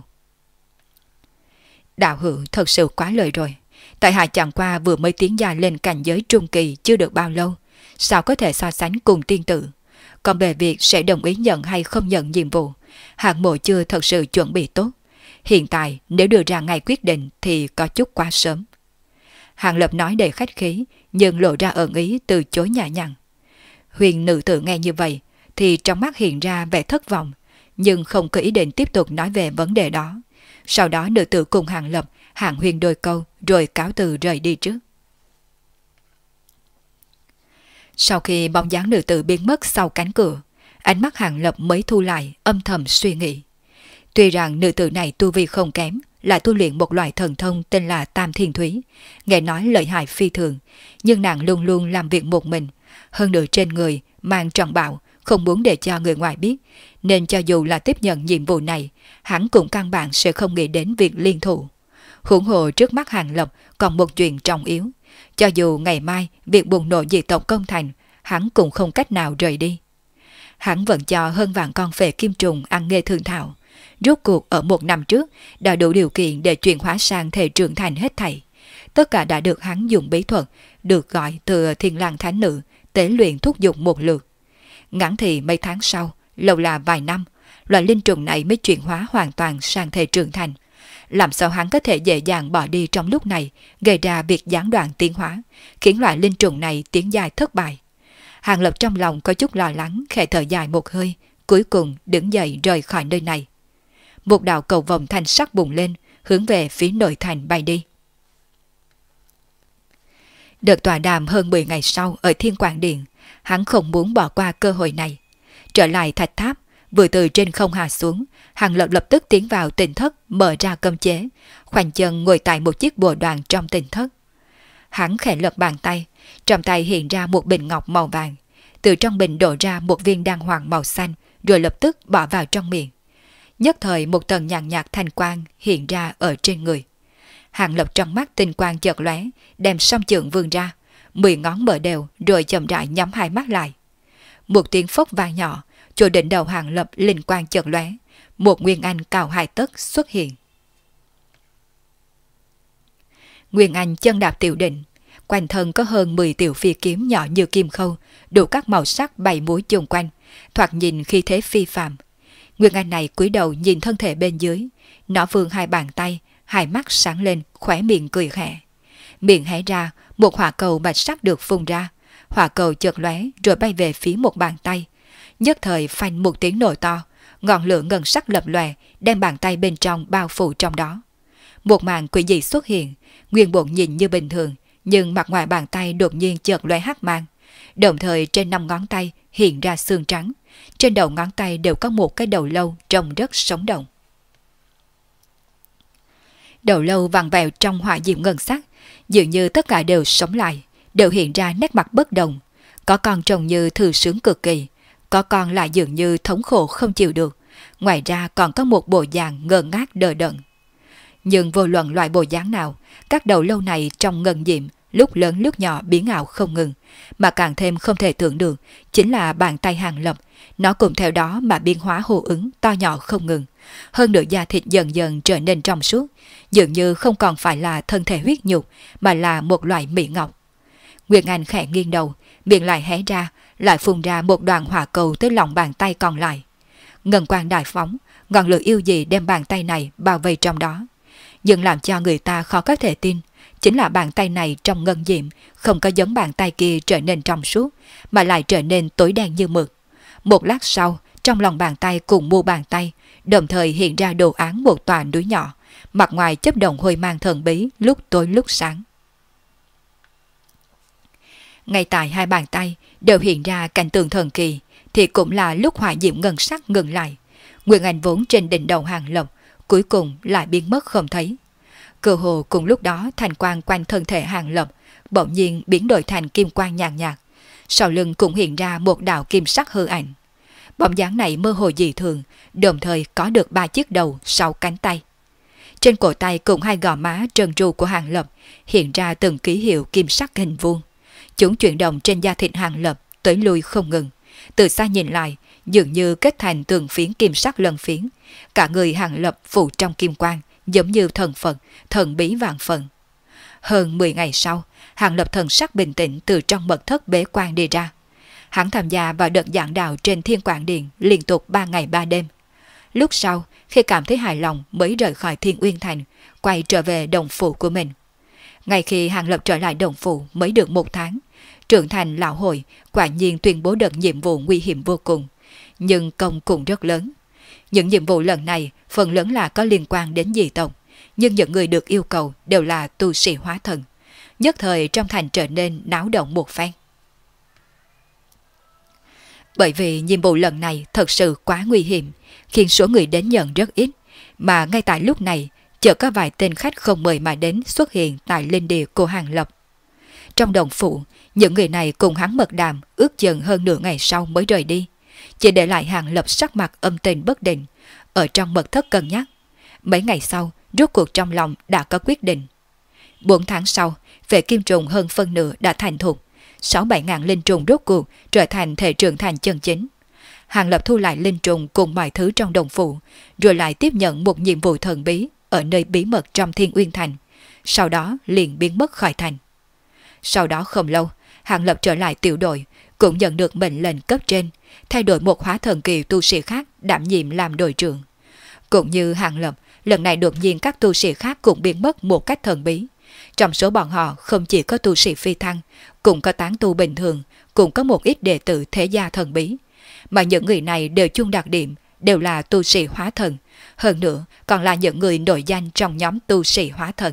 Đạo hữu thật sự quá lời rồi. Tại hạ chẳng qua vừa mới tiến gia lên cảnh giới trung kỳ chưa được bao lâu, sao có thể so sánh cùng tiên tử. Còn về việc sẽ đồng ý nhận hay không nhận nhiệm vụ, hạng mộ chưa thật sự chuẩn bị tốt. Hiện tại nếu đưa ra ngày quyết định thì có chút quá sớm. Hàng Lập nói đầy khách khí, nhưng lộ ra ẩn ý từ chối nhã nhặn. Huyền nữ tử nghe như vậy thì trong mắt hiện ra vẻ thất vọng, nhưng không có ý định tiếp tục nói về vấn đề đó. Sau đó nữ tử cùng Hàng Lập hàn huyên đôi câu rồi cáo từ rời đi trước. Sau khi bóng dáng nữ tử biến mất sau cánh cửa, ánh mắt Hàng Lập mới thu lại, âm thầm suy nghĩ. Tuy rằng nữ tử này tu vi không kém, lại tu luyện một loại thần thông tên là Tam Thiên Thúy, nghe nói lợi hại phi thường, nhưng nàng luôn luôn làm việc một mình, hơn nữa trên người mang trọng bảo, không muốn để cho người ngoài biết, nên cho dù là tiếp nhận nhiệm vụ này, hắn cũng căn bản sẽ không nghĩ đến việc liên thủ. Huống hồ trước mắt Hàng Lập còn một chuyện trọng yếu, cho dù ngày mai việc bùng nổ dị tộc công thành, hắn cũng không cách nào rời đi. Hắn vẫn cho hơn vạn con phệ kim trùng ăn nghê thương thảo. Rốt cuộc ở một năm trước đã đủ điều kiện để chuyển hóa sang thể trưởng thành hết thảy. Tất cả đã được hắn dùng bí thuật, được gọi từ Thiên Lang Thánh Nữ, tế luyện thúc giục một lượt. Ngắn thì mấy tháng sau, lâu là vài năm, loại linh trùng này mới chuyển hóa hoàn toàn sang thể trưởng thành. Làm sao hắn có thể dễ dàng bỏ đi trong lúc này, gây ra việc gián đoạn tiến hóa, khiến loại linh trùng này tiến dài thất bại. Hàng Lập trong lòng có chút lo lắng, khẽ thở dài một hơi, cuối cùng đứng dậy rời khỏi nơi này. Một đạo cầu vồng thanh sắc bùng lên, hướng về phía nội thành bay đi. Đợt tọa đàm hơn 10 ngày sau ở Thiên Quang Điện, hắn không muốn bỏ qua cơ hội này. Trở lại thạch tháp, vừa từ trên không hạ xuống, Hàng Lập lập tức tiến vào tỉnh thất, mở ra cấm chế, khoanh chân ngồi tại một chiếc bồ đoàn trong tỉnh thất. Hắn khẽ lật bàn tay, trong tay hiện ra một bình ngọc màu vàng, từ trong bình đổ ra một viên đan hoàng màu xanh, rồi lập tức bỏ vào trong miệng. Nhất thời một tầng nhàn nhạt thanh quang hiện ra ở trên người. Hàng Lập trong mắt tinh quang chợt lóe, đem song chưởng vươn ra, 10 ngón mở đều, rồi chậm rãi nhắm hai mắt lại. Một tiếng phốc vang nhỏ, chỗ đỉnh đầu Hàng Lập linh quang chợt lóe, một nguyên anh cao 2 tấc xuất hiện. Nguyên anh chân đạp tiểu định, quanh thân có hơn 10 tiểu phi kiếm nhỏ như kim khâu, đủ các màu sắc bay múa chung quanh, thoạt nhìn khí thế phi phàm. Nguyệt Anh này cúi đầu nhìn thân thể bên dưới, nó vươn hai bàn tay, hai mắt sáng lên, khóe miệng cười khẽ. Miệng hé ra, một hỏa cầu bạch sắc được phun ra. Hỏa cầu chợt lóe rồi bay về phía một bàn tay. Nhất thời phanh một tiếng nổ to, ngọn lửa ngân sắc lập lòe, đem bàn tay bên trong bao phủ trong đó. Một màn quỷ dị xuất hiện, nguyên bổn nhìn như bình thường, nhưng mặt ngoài bàn tay đột nhiên chợt lóe hắc mang. Đồng thời trên 5 ngón tay hiện ra xương trắng, trên đầu ngón tay đều có một cái đầu lâu trông rất sống động. Đầu lâu vằn vẹo trong hỏa diệm ngân sắc, dường như tất cả đều sống lại, đều hiện ra nét mặt bất đồng. Có con trông như thư sướng cực kỳ, có con lại dường như thống khổ không chịu được. Ngoài ra còn có một bộ dạng ngơ ngác đờ đẫn. Nhưng vô luận loại bộ dáng nào, các đầu lâu này trong ngân diệm lúc lớn lúc nhỏ biến ảo không ngừng, mà càng thêm không thể tưởng được chính là bàn tay Hàng Lập, nó cũng theo đó mà biến hóa hô ứng to nhỏ không ngừng. Hơn nữa da thịt dần dần trở nên trong suốt, dường như không còn phải là thân thể huyết nhục mà là một loại mỹ ngọc. Nguyệt Anh khẽ nghiêng đầu, miệng lại hé ra, lại phun ra một đoàn hỏa cầu tới lòng bàn tay còn lại. Ngân quang đại phóng, ngọn lửa yêu dị đem bàn tay này bao vây trong đó. Nhưng làm cho người ta khó có thể tin, chính là bàn tay này trong ngân diệm không có giống bàn tay kia trở nên trong suốt, mà lại trở nên tối đen như mực. Một lát sau, trong lòng bàn tay cùng mu bàn tay, đồng thời hiện ra đồ án một tòa núi nhỏ, mặt ngoài chớp động hôi mang thần bí lúc tối lúc sáng. Ngay tại hai bàn tay đều hiện ra cảnh tượng thần kỳ, thì cũng là lúc hỏa diệm ngân sắc ngừng lại. Nguyệt Anh vốn trên đỉnh đầu Hàng Lập, cuối cùng lại biến mất không thấy. Cơ hồ cùng lúc đó thành quang quanh thân thể Hàng Lập bỗng nhiên biến đổi thành kim quang nhàn nhạt. Sau lưng cũng hiện ra một đạo kim sắc hư ảnh. Bóng dáng này mơ hồ dị thường, đồng thời có được 3 chiếc đầu, 6 cánh tay. Trên cổ tay cùng 2 gò má trơn tru của Hàng Lập hiện ra từng ký hiệu kim sắc hình vuông. Chúng chuyển động trên da thịt Hàng Lập tới lui không ngừng. Từ xa nhìn lại, dường như kết thành từng phiến kim sắc lân phiến. Cả người Hàng Lập phủ trong kim quang, giống như thần Phật, thần bí vạn phần. Hơn 10 ngày sau, Hàng Lập thần sắc bình tĩnh từ trong mật thất bế quan đi ra. Hắn tham gia vào đợt giảng đạo trên Thiên Quảng Điện liên tục 3 ngày 3 đêm. Lúc sau, khi cảm thấy hài lòng mới rời khỏi Thiên Uyên Thành, quay trở về đồng phủ của mình. Ngay khi Hàng Lập trở lại đồng phủ mới được 1 tháng, trưởng thành lão hội quả nhiên tuyên bố đợt nhiệm vụ nguy hiểm vô cùng, nhưng công cũng rất lớn. Những nhiệm vụ lần này phần lớn là có liên quan đến dị tộc, nhưng những người được yêu cầu đều là tu sĩ hóa thần. Nhất thời trong thành trở nên náo động một phen. Bởi vì nhiệm vụ lần này thật sự quá nguy hiểm, khiến số người đến nhận rất ít, mà ngay tại lúc này chợt có vài tên khách không mời mà đến xuất hiện tại linh địa của Hàng Lập. Trong đồng phủ, những người này cùng hắn mật đàm ước chừng hơn nửa ngày sau mới rời đi, chỉ để lại Hàng Lập sắc mặt âm tình bất định, ở trong mật thất cân nhắc. Mấy ngày sau, rốt cuộc trong lòng đã có quyết định. 4 tháng sau, về kim trùng hơn phân nửa đã thành thục, 6-7 ngàn linh trùng rốt cuộc trở thành thể trưởng thành chân chính. Hàng Lập thu lại linh trùng cùng mọi thứ trong đồng phủ, rồi lại tiếp nhận một nhiệm vụ thần bí ở nơi bí mật trong Thiên Uyên Thành, sau đó liền biến mất khỏi thành. Sau đó không lâu, Hàng Lập trở lại tiểu đội, cũng nhận được mệnh lệnh cấp trên, thay đổi một hóa thần kỳ tu sĩ khác đảm nhiệm làm đội trưởng. Cũng như Hàng Lập, lần này đột nhiên các tu sĩ khác cũng biến mất một cách thần bí. Trong số bọn họ không chỉ có tu sĩ phi thăng, cũng có tán tu bình thường, cũng có một ít đệ tử thế gia thần bí. Mà những người này đều chung đặc điểm, đều là tu sĩ hóa thần, hơn nữa còn là những người nổi danh trong nhóm tu sĩ hóa thần.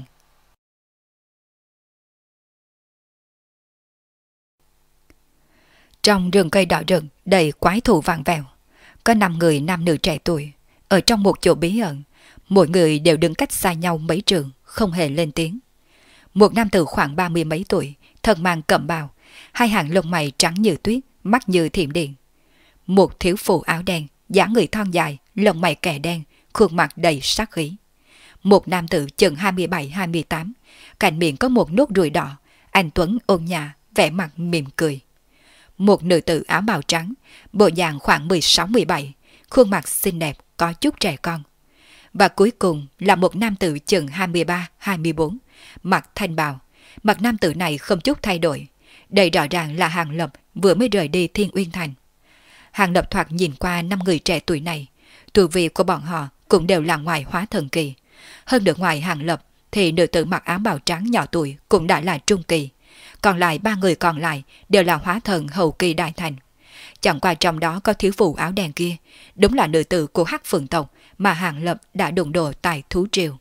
Trong rừng cây đỏ rực đầy quái thú vàng vẹo, có 5 người nam nữ trẻ tuổi, ở trong một chỗ bí ẩn, mỗi người đều đứng cách xa nhau mấy trượng, không hề lên tiếng. Một nam tử khoảng 30 mấy tuổi, thân mang cẩm bào, 2 hàng lông mày trắng như tuyết, mắt như thiểm điện. Một thiếu phụ áo đen, dáng người thon dài, lông mày kẻ đen, khuôn mặt đầy sát khí. Một nam tử chừng 27-28, cạnh miệng có một nốt ruồi đỏ, anh tuấn ôn nhã, vẻ mặt mỉm cười. Một nữ tử áo bào trắng, bộ dạng khoảng 16-17, khuôn mặt xinh đẹp, có chút trẻ con. Và cuối cùng là một nam tử chừng 23-24, mặc thanh bào. Mặt nam tử này không chút thay đổi. Đây rõ ràng là Hàng Lập vừa mới rời đi Thiên Uyên Thành. Hàng Lập thoạt nhìn qua 5 người trẻ tuổi này, tu vi của bọn họ cũng đều là ngoài hóa thần kỳ. Hơn được ngoài Hàng Lập thì nữ tử mặc áo bào trắng nhỏ tuổi cũng đã là trung kỳ. Còn lại 3 người còn lại đều là hóa thần hậu kỳ đại thành. Chẳng qua trong đó có thiếu phụ áo đen kia, đúng là nữ tử của Hắc Phượng tộc mà Hàng Lập đã đụng độ tại thú triều.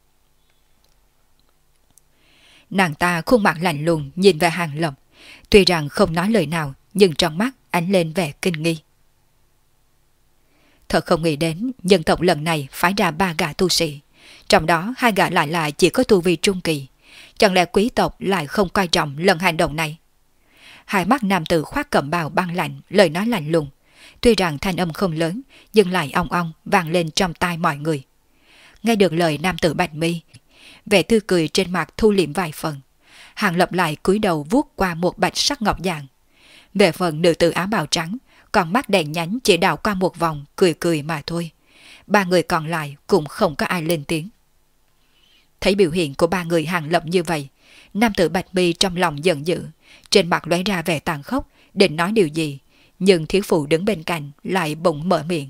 Nàng ta khuôn mặt lạnh lùng nhìn về Hàng Lập, tuy rằng không nói lời nào nhưng trong mắt ánh lên vẻ kinh nghi. Thật không nghĩ đến nhân tộc lần này phái ra 3 gã tu sĩ, trong đó 2 gã lại chỉ có tu vi trung kỳ. Chẳng lẽ quý tộc lại không coi trọng lần hành động này? Hai mắt nam tử khoác cẩm bào băng lạnh, lời nói lạnh lùng. Tuy rằng thanh âm không lớn, nhưng lại ong ong vang lên trong tai mọi người. Nghe được lời nam tử Bạch Mi, vẻ tươi cười trên mặt thu liễm vài phần. Hàng Lập lại cúi đầu vuốt qua một bạch sắc ngọc dạng. Về phần nữ tử áo bào trắng, còn mắt đèn nhánh chỉ đảo qua một vòng, cười cười mà thôi. 3 người còn lại cũng không có ai lên tiếng. Thấy biểu hiện của 3 người Hàng Lập như vậy, nam tử Bạch Mi trong lòng giận dữ, trên mặt lóe ra vẻ tàn khốc, định nói điều gì, nhưng thiếu phụ đứng bên cạnh lại bỗng mở miệng.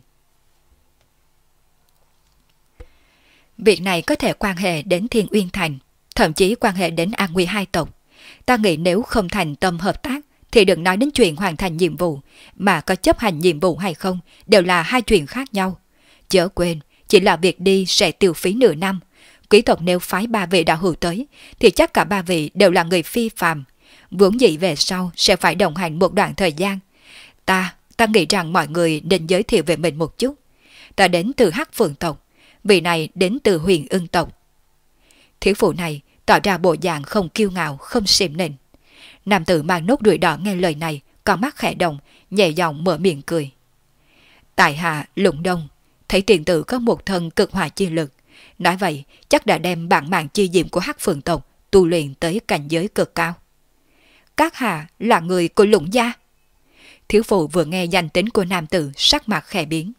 Việc này có thể quan hệ đến Thiên Uyên Thành, thậm chí quan hệ đến An Nguy hai tộc. Ta nghĩ nếu không thành tâm hợp tác, thì đừng nói đến chuyện hoàn thành nhiệm vụ, mà có chấp hành nhiệm vụ hay không đều là 2 chuyện khác nhau. Chớ quên, chỉ là việc đi sẽ tiêu phí nửa năm. Quý tộc nếu phái 3 vị đạo hữu tới, thì chắc cả 3 vị đều là người phi phàm. Vốn dĩ về sau sẽ phải đồng hành một đoạn thời gian. Ta nghĩ rằng mọi người nên giới thiệu về mình một chút. Ta đến từ Hắc Phượng tộc, vị này đến từ Huyền Ưng tộc. Thiếu phụ này tỏ ra bộ dạng không kiêu ngạo, không xiểm nịnh. Nam tử mang nốt ruồi đỏ nghe lời này, con mắt khẽ động, nhẹ giọng mở miệng cười. Tại hạ Lũng Đông, thấy tiền tử có một thân cực hỏa chi lực, nói vậy chắc đã đem bản mạng chi diệm của Hắc Phượng tộc tu luyện tới cảnh giới cực cao. Các hạ là người của Lũng gia? Thiếu phụ vừa nghe danh tính của nam tử, sắc mặt khẽ biến.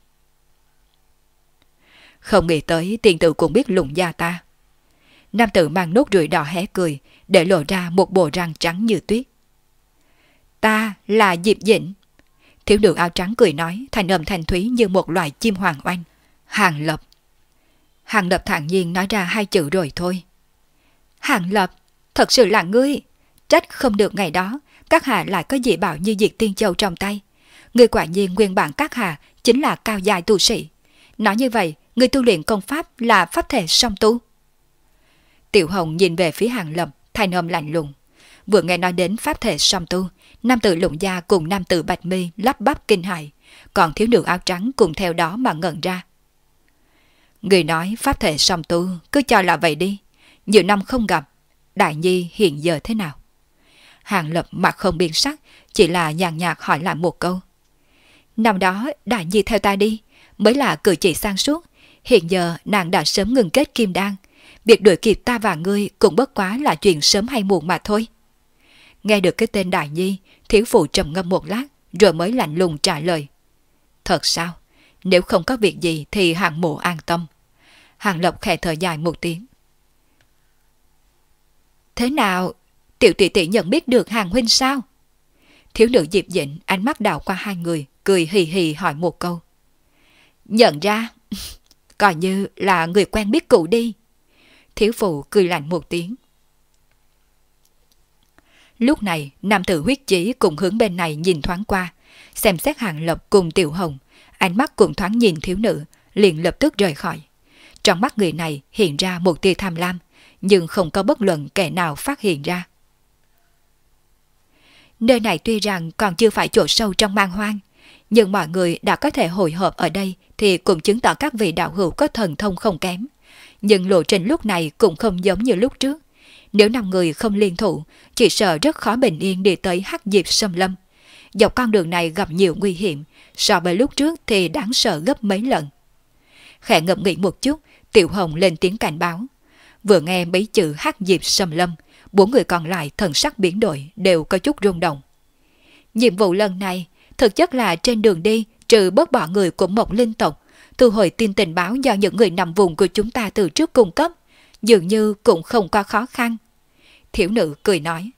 Không nghĩ tới tiền tử cũng biết Lũng gia ta. Nam tử mang nốt ruồi đỏ hé cười, để lộ ra một bộ răng trắng như tuyết. Ta là Diệp Dĩnh. Thiếu nữ áo trắng cười nói, thanh âm thanh thúy như một loài chim hoàng oanh. Hàng Lập. Hàng Lập thản nhiên nói ra 2 chữ rồi thôi. Hàng Lập, thật sự là ngươi. Trách không được ngày đó, các hạ lại có dị bảo như Diệt Tiên Châu trong tay. Ngươi quả nhiên nguyên bản các hạ chính là cao dài tu sĩ. Nói như vậy, ngươi tu luyện công pháp là pháp thể song tu. Tiểu Hồng nhìn về phía Hàng Lập, thanh âm lạnh lùng. Vừa nghe nói đến pháp thể song tu, nam tử Lũng gia cùng nam tử Bạch Mi lắp bắp kinh hãi, còn thiếu nữ áo trắng cùng theo đó mà ngẩn ra. Người nói pháp thể song tu, cứ cho là vậy đi. Nhiều năm không gặp, Đại Nhi hiện giờ thế nào? Hàng Lập mặt không biến sắc, chỉ là nhàn nhạt hỏi lại một câu. Năm đó Đại Nhi theo ta đi, mới là cử chỉ sang suốt. Hiện giờ nàng đã sớm ngừng kết kim đan. Việc đuổi kịp ta và ngươi cũng bất quá là chuyện sớm hay muộn mà thôi. Nghe được cái tên Đại Nhi, thiếu phụ trầm ngâm một lát, rồi mới lạnh lùng trả lời. Thật sao? Nếu không có việc gì thì Hàng mộ an tâm. Hàng Lập khẽ thở dài một tiếng. Thế nào? Tiểu tỷ tỷ nhận biết được Hàng huynh sao? Thiếu nữ Diệp Dĩnh ánh mắt đảo qua 2 người, cười hì hì hỏi một câu. Nhận ra? Coi như là người quen biết cũ đi. Thiếu phụ cười lạnh một tiếng. Lúc này, nam tử Huyết Chí cùng hướng bên này nhìn thoáng qua, xem xét Hàng Lập cùng Tiểu Hồng, ánh mắt cùng thoáng nhìn thiếu nữ, liền lập tức rời khỏi. Trong mắt người này hiện ra một tia tham lam, nhưng không có bất luận kẻ nào phát hiện ra. Nơi này tuy rằng còn chưa phải chỗ sâu trong man hoang, nhưng mọi người đã có thể hội họp ở đây thì cũng chứng tỏ các vị đạo hữu có thần thông không kém. Nhưng lộ trình lúc này cũng không giống như lúc trước. Nếu 5 người không liên thủ, chỉ sợ rất khó bình yên đi tới Hắc Diệp Sâm Lâm. Dọc con đường này gặp nhiều nguy hiểm, so với lúc trước thì đáng sợ gấp mấy lần. Khẽ ngẫm nghĩ một chút, Tiểu Hồng lên tiếng cảnh báo. Vừa nghe mấy chữ Hắc Diệp Sâm Lâm, 4 người còn lại thần sắc biến đổi, đều có chút rung động. Nhiệm vụ lần này thực chất là trên đường đi trừ bớt bỏ người của một linh tộc, thu hồi tin tình báo do những người nằm vùng của chúng ta từ trước cung cấp, dường như cũng không có khó khăn. Thiếu nữ cười nói.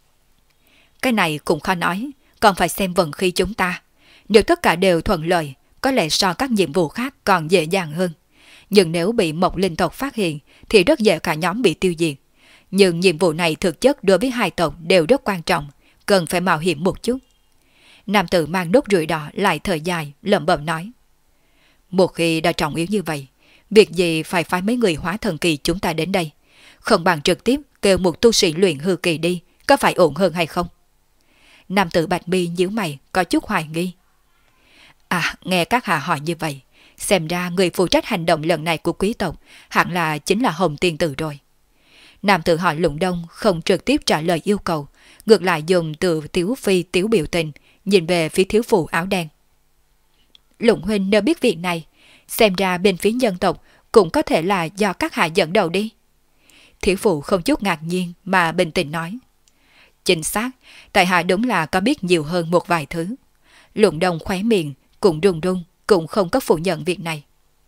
Cái này cũng khó nói, còn phải xem vận khí chúng ta. Nếu tất cả đều thuận lợi, có lẽ so các nhiệm vụ khác còn dễ dàng hơn. Nhưng nếu bị một linh tộc phát hiện thì rất dễ cả nhóm bị tiêu diệt. Nhưng nhiệm vụ này thực chất đối với hai tộc đều rất quan trọng, cần phải mạo hiểm một chút. Nam tử mang nốt ruồi đỏ lại thời dài, lẩm bẩm nói. Một khi đã trọng yếu như vậy, việc gì phải phái mấy người hóa thần kỳ chúng ta đến đây? Không bằng trực tiếp kêu một tu sĩ luyện hư kỳ đi, có phải ổn hơn hay không? Nam tử Bạch Mi nhíu mày, có chút hoài nghi. Nghe các hạ hỏi như vậy, xem ra người phụ trách hành động lần này của quý tộc hẳn là chính là Hồng Tiên Tử rồi. Nam tử họ Lũng Đông không trực tiếp trả lời yêu cầu, ngược lại dùng từ tiếu phi tiếu biểu tình, nhìn về phía thiếu phụ áo đen. Lũng huynh nếu biết việc này, xem ra bên phía nhân tộc cũng có thể là do các hạ dẫn đầu đi. Thiếu phụ không chút ngạc nhiên mà bình tĩnh nói. Chính xác, tại hạ đúng là có biết nhiều hơn một vài thứ. Lũng Đông khóe miệng, cũng run run, cũng không có phủ nhận việc này.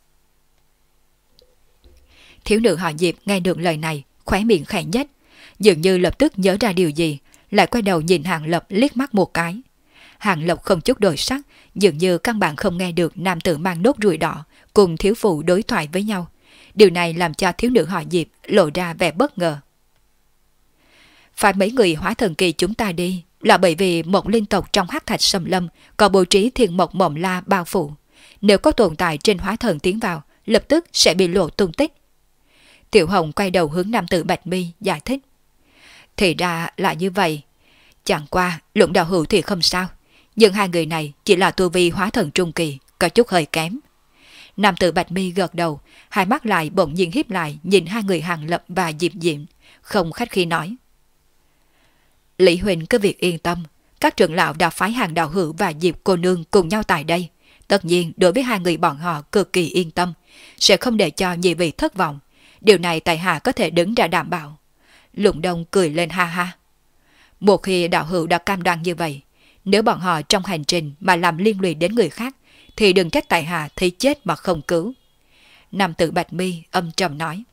Thiếu nữ họ Diệp nghe được lời này, khóe miệng khẽ nhếch, dường như lập tức nhớ ra điều gì, lại quay đầu nhìn Hàng Lập liếc mắt một cái. Hàng Lập không chút đổi sắc, dường như căn bản không nghe được nam tử mang nốt ruồi đỏ cùng thiếu phụ đối thoại với nhau. Điều này làm cho thiếu nữ họ Diệp lộ ra vẻ bất ngờ. Phải mấy người hóa thần kỳ chúng ta đi là bởi vì một linh tộc trong hắc thạch sầm lâm có bố trí thiên mộc mộng la bao phủ. Nếu có tồn tại trên hóa thần tiến vào, lập tức sẽ bị lộ tung tích. Tiểu Hồng quay đầu hướng nam tử Bạch Mi giải thích. Thì ra là như vậy. Chẳng qua Luận đạo hữu thì không sao, nhưng hai người này chỉ là tu vi hóa thần trung kỳ, có chút hơi kém. Nam tử Bạch Mi gật đầu, hai mắt lại bỗng nhiên híp lại nhìn hai người Hàng Lập và Diệp Diệm, không khách khí nói. Lý huynh cứ việc yên tâm, các trưởng lão đã phái Hàng đạo hữu và Diệp cô nương cùng nhau tại đây. Tất nhiên đối với hai người bọn họ cực kỳ yên tâm, sẽ không để cho nhị vị thất vọng. Điều này tại hạ có thể đứng ra đảm bảo. Lũng Đông cười lên ha ha. Một khi đạo hữu đã cam đoan như vậy, nếu bọn họ trong hành trình mà làm liên lụy đến người khác, thì đừng trách tại hạ thấy chết mà không cứu. Nam tử Bạch Mi âm trầm nói.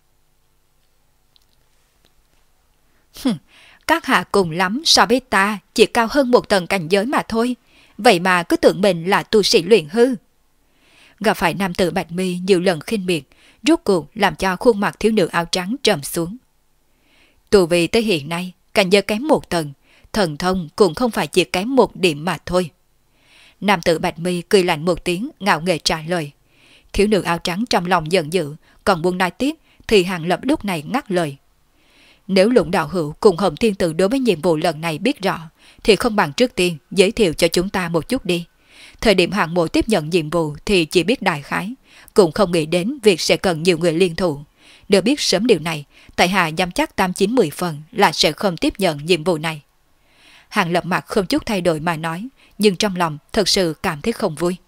Các hạ cùng lắm so với ta chỉ cao hơn một tầng cảnh giới mà thôi, vậy mà cứ tưởng mình là tu sĩ luyện hư. Gặp phải nam tử Bạch Mi nhiều lần khinh miệt, rốt cuộc làm cho khuôn mặt thiếu nữ áo trắng trầm xuống. Tu vi tới hiện nay, cảnh giới kém một tầng, thần thông cũng không phải chỉ kém một điểm mà thôi. Nam tử Bạch Mi cười lạnh một tiếng, ngạo nghễ trả lời. Thiếu nữ áo trắng trong lòng giận dữ, còn muốn nói tiếp thì Hàng Lập lúc này ngắt lời. Nếu Lũng đạo hữu cùng Hồng Thiên Tử đối với nhiệm vụ lần này biết rõ, thì không bằng trước tiên giới thiệu cho chúng ta một chút đi. Thời điểm hạng mộ tiếp nhận nhiệm vụ thì chỉ biết đại khái, cũng không nghĩ đến việc sẽ cần nhiều người liên thủ. Nếu biết sớm điều này, tại hạ nhắm chắc 8-9-10 phần là sẽ không tiếp nhận nhiệm vụ này. Hàng Lập mặt không chút thay đổi mà nói, nhưng trong lòng thật sự cảm thấy không vui.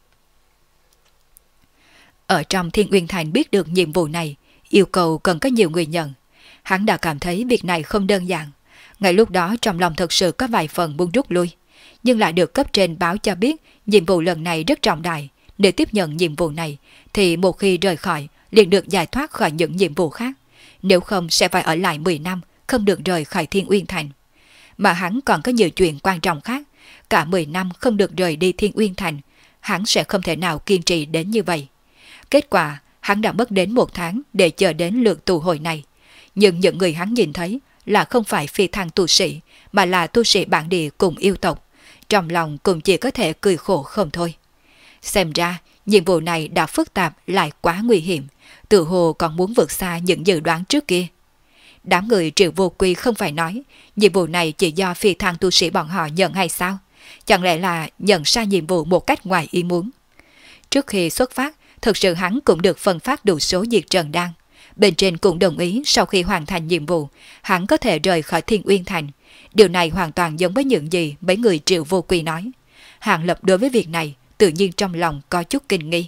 Ở trong Thiên Uyên Thành biết được nhiệm vụ này, yêu cầu cần có nhiều người nhận. Hắn đã cảm thấy việc này không đơn giản. Ngay lúc đó trong lòng thật sự có vài phần muốn rút lui, nhưng lại được cấp trên báo cho biết nhiệm vụ lần này rất trọng đại. Để tiếp nhận nhiệm vụ này thì một khi rời khỏi liền được giải thoát khỏi những nhiệm vụ khác, nếu không sẽ phải ở lại 10 năm, không được rời khỏi Thiên Uyên Thành. Mà hắn còn có nhiều chuyện quan trọng khác, cả 10 năm không được rời đi Thiên Uyên Thành, hắn sẽ không thể nào kiên trì đến như vậy. Kết quả hắn đã mất đến 1 tháng để chờ đến lượt tù hồi này, nhưng những người hắn nhìn thấy là không phải phi thăng tu sĩ, mà là tu sĩ bản địa cùng yêu tộc, trong lòng cũng chỉ có thể cười khổ không thôi. Xem ra nhiệm vụ này đã phức tạp lại quá nguy hiểm, tự hồ còn muốn vượt xa những dự đoán trước kia. Đám người Triệu Vô Quy không phải nói nhiệm vụ này chỉ do phi thăng tu sĩ bọn họ nhận hay sao? Chẳng lẽ là nhận sai nhiệm vụ một cách ngoài ý muốn? Trước khi xuất phát, thực sự hắn cũng được phân phát đủ số diệt trần đan. Bên trên cũng đồng ý sau khi hoàn thành nhiệm vụ, hắn có thể rời khỏi Thiên Uyên Thành. Điều này hoàn toàn giống với những gì mấy người Triệu Vô Quy nói. Hàng Lập đối với việc này tự nhiên trong lòng có chút kinh nghi.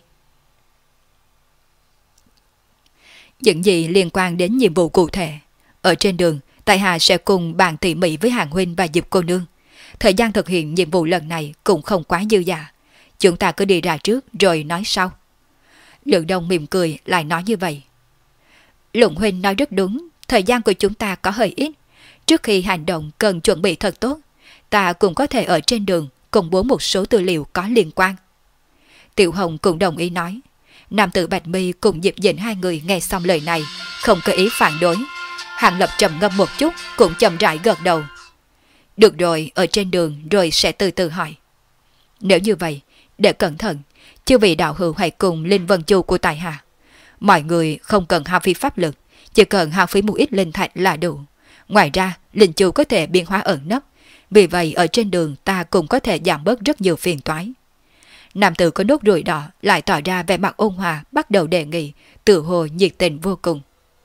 Những gì liên quan đến nhiệm vụ cụ thể, ở trên đường, tại hạ sẽ cùng bàn tỉ mỉ với Hàng huynh và Diệp cô nương. Thời gian thực hiện nhiệm vụ lần này cũng không quá dư dả. Chúng ta cứ đi ra trước rồi nói sau. Lượng Đông mỉm cười lại nói như vậy. Lũng huynh nói rất đúng, thời gian của chúng ta có hơi ít. Trước khi hành động cần chuẩn bị thật tốt. Ta cũng có thể ở trên đường công bố một số tư liệu có liên quan. Tiểu Hồng cũng đồng ý nói. Nam tử Bạch Mi cùng Diệp Dĩnh hai người nghe xong lời này, không có ý phản đối. Hàng Lập trầm ngâm một chút, cũng chậm rãi gật đầu. Được rồi, ở trên đường rồi sẽ từ từ hỏi. Nếu như vậy, để cẩn thận, chư vị đạo hữu hãy cùng Linh Vân Chu của tại hạ. Mọi người không cần hao phí pháp lực, chỉ cần hao phí một ít linh thạch là đủ. Ngoài ra, Linh Chu có thể biến hóa ẩn nấp, vì vậy ở trên đường ta cũng có thể giảm bớt rất nhiều phiền toái. Nam tử có nốt ruồi đỏ lại tỏ ra vẻ mặt ôn hòa, bắt đầu đề nghị, tự hồ nhiệt tình vô cùng.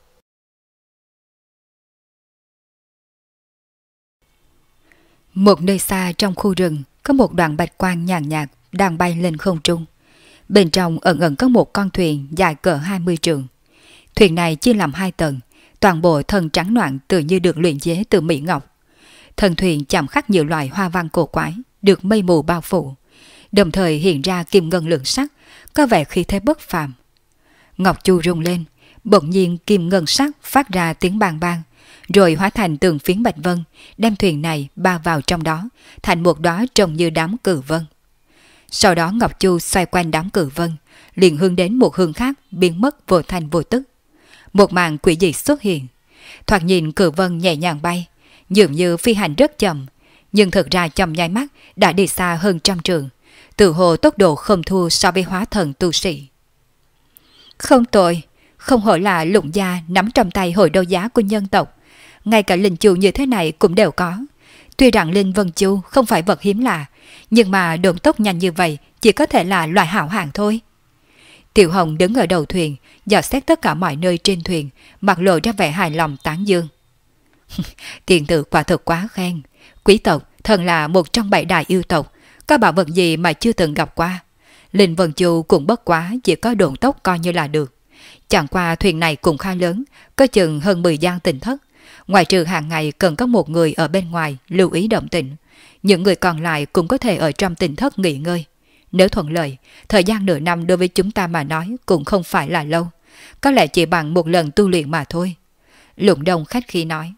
Một nơi xa trong khu rừng, có một đoàn bạch quang nhàn nhạt đang bay lên không trung. Bên trong ẩn ẩn có một con thuyền dài cỡ 20 trượng. Thuyền này chia làm 2 tầng, toàn bộ thân trắng noãn tự như được luyện chế từ mỹ ngọc. Thân thuyền chạm khắc nhiều loại hoa văn cổ quái, được mây mù bao phủ, đồng thời hiện ra kim ngân lượng sắc, có vẻ khí thế bất phàm. Ngọc chu rung lên, bỗng nhiên kim ngân sắc phát ra tiếng bang bang, rồi hóa thành từng phiến bạch vân, đem thuyền này bao vào trong đó, thành một đóa trông như đám cử vân. Sau đó Ngọc Chu xoay quanh đám cử vân, liền hướng đến một hướng khác, biến mất vô thanh vô tức. Một màn quỷ dị xuất hiện. Thoạt nhìn cử vân nhẹ nhàng bay, dường như phi hành rất chậm, nhưng thực ra trong nháy mắt đã đi xa hơn 100 trượng, tự hồ tốc độ không thua so với hóa thần tu sĩ. Không tồi, không hổ là Lũng gia nắm trong tay hội đấu giá của nhân tộc, ngay cả linh chu như thế này cũng đều có. Tuy rằng Linh Vân Chu không phải vật hiếm lạ, nhưng mà độn tốc nhanh như vậy chỉ có thể là loại hảo hạng thôi. Tiểu Hồng đứng ở đầu thuyền, dò xét tất cả mọi nơi trên thuyền, mặt lộ ra vẻ hài lòng tán dương. Tiền tử quả thực quá khen, quý tộc thần là một trong 7 đại yêu tộc, có bảo vật gì mà chưa từng gặp qua. Linh Vân Chu cũng bất quá chỉ có độn tốc coi như là được. Chẳng qua thuyền này cũng khá lớn, có chừng hơn 10 gian tỉnh thất. Ngoài trừ hàng ngày cần có một người ở bên ngoài lưu ý động tĩnh, những người còn lại cũng có thể ở trong tỉnh thất nghỉ ngơi. Nếu thuận lợi, thời gian nửa năm đối với chúng ta mà nói cũng không phải là lâu, có lẽ chỉ bằng một lần tu luyện mà thôi. Lũng Đông khách khí nói.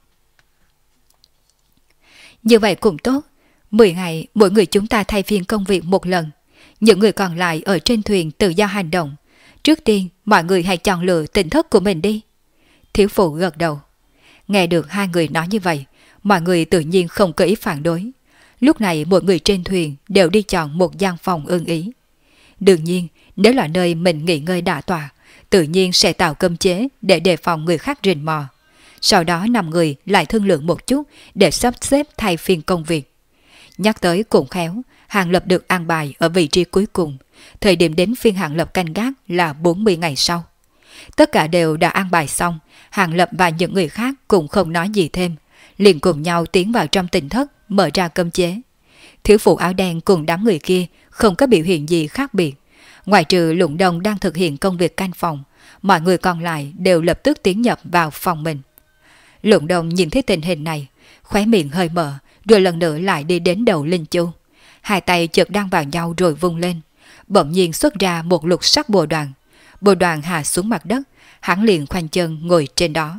Như vậy cũng tốt, 10 ngày mỗi người chúng ta thay phiên công việc một lần, những người còn lại ở trên thuyền tự do hành động. Trước tiên mọi người hãy chọn lựa tỉnh thất của mình đi. Thiếu phụ gật đầu. Nghe được hai người nói như vậy, mọi người tự nhiên không có ý phản đối. Lúc này mỗi người trên thuyền đều đi chọn một gian phòng ưng ý. Đương nhiên, nếu là nơi mình nghỉ ngơi đả tọa, tự nhiên sẽ tạo cấm chế để đề phòng người khác rình mò. Sau đó 5 người lại thương lượng một chút để sắp xếp thay phiên công việc. Nhắc tới cũng khéo, Hàng Lập được an bài ở vị trí cuối cùng. Thời điểm đến phiên Hàng Lập canh gác là 40 ngày sau. Tất cả đều đã an bài xong, Hàng Lập và những người khác cũng không nói gì thêm, liền cùng nhau tiến vào trong tỉnh thất, mở ra cấm chế. Thiếu phụ áo đen cùng đám người kia không có biểu hiện gì khác biệt. Ngoài trừ Lũng Đông đang thực hiện công việc canh phòng, mọi người còn lại đều lập tức tiến nhập vào phòng mình. Lũng Đông nhìn thấy tình hình này, khóe miệng hơi mở, rồi lần nữa lại đi đến đầu Linh Chu. Hai tay chợt đang vào nhau rồi vung lên, bỗng nhiên xuất ra một lục sắc bồ đoàn. Bồ đoàn hạ xuống mặt đất, hắn liền khoanh chân ngồi trên đó.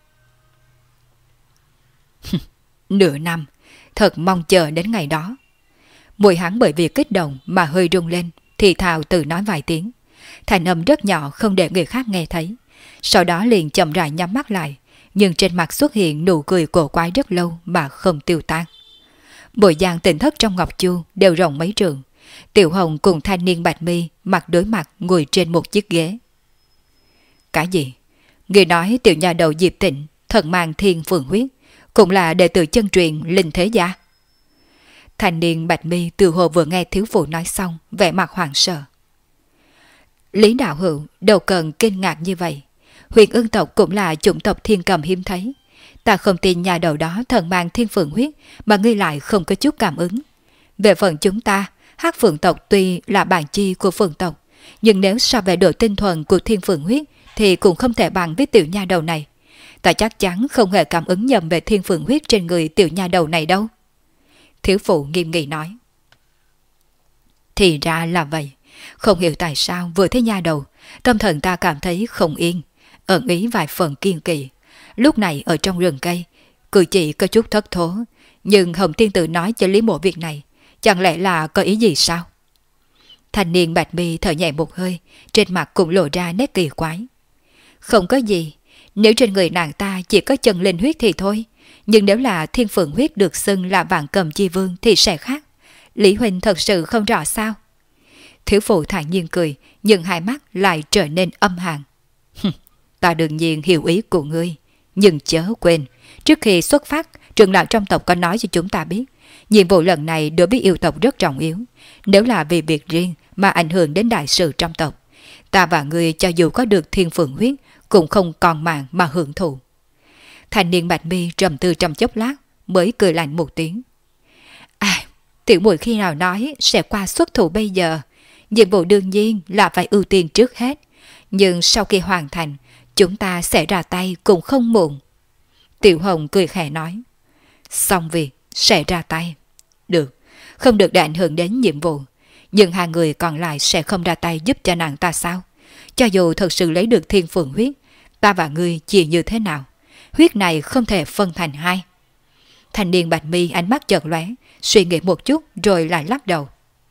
Nửa năm, thật mong chờ đến ngày đó. Môi hắn bởi vì kích động mà hơi rung lên, thì thào tự nói vài tiếng. Thành âm rất nhỏ không để người khác nghe thấy. Sau đó liền chậm rãi nhắm mắt lại, nhưng trên mặt xuất hiện nụ cười cổ quái rất lâu mà không tiêu tan. Bộ dạng tỉnh thất trong Ngọc Chu đều rộng mấy trượng. Tiểu Hồng cùng thanh niên Bạch Mi mặt đối mặt ngồi trên một chiếc ghế. Cái gì? Người nói tiểu nhà đầu Diệp Tịnh thần mang thiên phượng huyết, cũng là đệ tử chân truyền Linh Thế Gia. Thanh niên Bạch Mi từ hồ vừa nghe thiếu phụ nói xong, vẻ mặt hoảng sợ. Lý đạo hữu đâu cần kinh ngạc như vậy. Huyền Ưng tộc cũng là chủng tộc thiên cầm hiếm thấy. Ta không tin nhà đầu đó thần mang thiên phượng huyết mà ngươi lại không có chút cảm ứng. Về phần chúng ta, Hắc Phượng tộc tuy là bản chi của Phượng tộc, nhưng nếu so về độ tinh thuần của thiên phượng huyết thì cũng không thể bằng với tiểu nha đầu này. Ta chắc chắn không hề cảm ứng nhầm về thiên phượng huyết trên người tiểu nha đầu này đâu. Thiếu phụ nghiêm nghị nói. Thì ra là vậy. Không hiểu tại sao vừa thấy nha đầu, tâm thần ta cảm thấy không yên, ẩn ý vài phần kiên kỳ. Lúc này ở trong rừng cây, cử chỉ có chút thất thố, nhưng Hồng Tiên Tử nói cho Lý Mộ việc này, chẳng lẽ là có ý gì sao? Thanh niên bạch mi thở nhẹ một hơi, trên mặt cũng lộ ra nét kỳ quái. Không có gì, nếu trên người nàng ta chỉ có chân linh huyết thì thôi, nhưng nếu là thiên phượng huyết được xưng là vạn cầm chi vương thì sẽ khác. Lý huynh thật sự không rõ sao? Thiếu phụ thản nhiên cười, nhưng hai mắt lại trở nên âm hàn. Ta đương nhiên hiểu ý của ngươi, nhưng chớ quên, trước khi xuất phát, trưởng lão trong tộc có nói cho chúng ta biết, nhiệm vụ lần này đối với yêu tộc rất trọng yếu. Nếu là vì việc riêng mà ảnh hưởng đến đại sự trong tộc, ta và ngươi cho dù có được thiên phượng huyết cũng không còn mạng mà hưởng thụ. Thanh niên bạch mi trầm tư trong chốc lát mới cười lạnh một tiếng. Tiểu muội khi nào nói sẽ qua xuất thủ bây giờ? Nhiệm vụ đương nhiên là phải ưu tiên trước hết, nhưng sau khi hoàn thành, chúng ta sẽ ra tay cũng không muộn. Tiểu Hồng cười khẽ nói. Xong việc, sẽ ra tay. Được, không được để ảnh hưởng đến nhiệm vụ, nhưng hai người còn lại sẽ không ra tay giúp cho nàng ta sao? Cho dù thật sự lấy được thiên phượng huyết, ta và ngươi chia như thế nào? Huyết này không thể phân thành hai. Thanh niên bạch mi ánh mắt chợt lóe, suy nghĩ một chút rồi lại lắc đầu.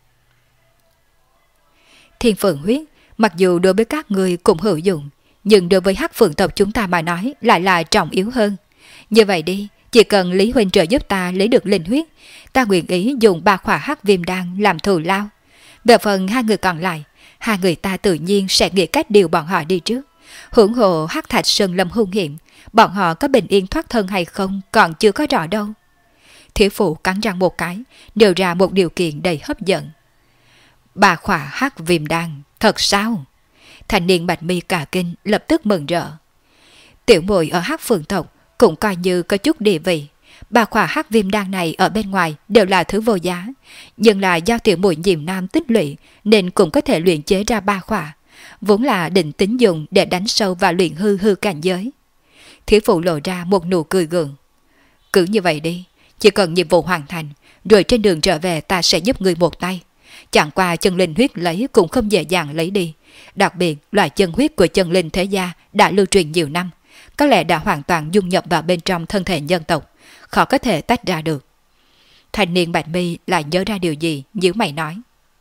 Thiên phượng huyết, mặc dù đối với các người cũng hữu dụng, nhưng đối với hắc phượng tộc chúng ta mà nói lại là trọng yếu hơn. Như vậy đi, chỉ cần Lý huynh trợ giúp ta lấy được linh huyết, ta nguyện ý dùng 3 khỏa hắc viêm đan làm thù lao. Về phần hai người còn lại, hai người ta tự nhiên sẽ nghĩ cách điều bọn họ đi trước. Hưởng hộ hắc thạch sơn lâm hung hiểm, bọn họ có bình yên thoát thân hay không còn chưa có rõ đâu. Thiếu phụ cắn răng một cái, nêu ra một điều kiện đầy hấp dẫn. 3 khỏa hắc viêm đan, thật sao? Thanh niên bạch mi cả kinh lập tức mừng rỡ. Tiểu muội ở hắc phượng tộc cũng coi như có chút địa vị. 3 khỏa hắc viêm đan này ở bên ngoài đều là thứ vô giá, nhưng là do tiểu muội nhiều năm tích lũy nên cũng có thể luyện chế ra 3 khỏa, vốn là định tính dùng để đánh sâu và luyện hư hư cảnh giới. Thiếu phụ lộ ra một nụ cười gượng. Cứ như vậy đi, chỉ cần nhiệm vụ hoàn thành, rồi trên đường trở về ta sẽ giúp người một tay. Chẳng qua chân linh huyết lấy cũng không dễ dàng lấy đi. Đặc biệt loại chân huyết của chân linh thế gia đã lưu truyền nhiều năm, có lẽ đã hoàn toàn dung nhập vào bên trong thân thể nhân tộc, khó có thể tách ra được. Thanh niên bạch mi lại nhớ ra điều gì, nhíu mày nói.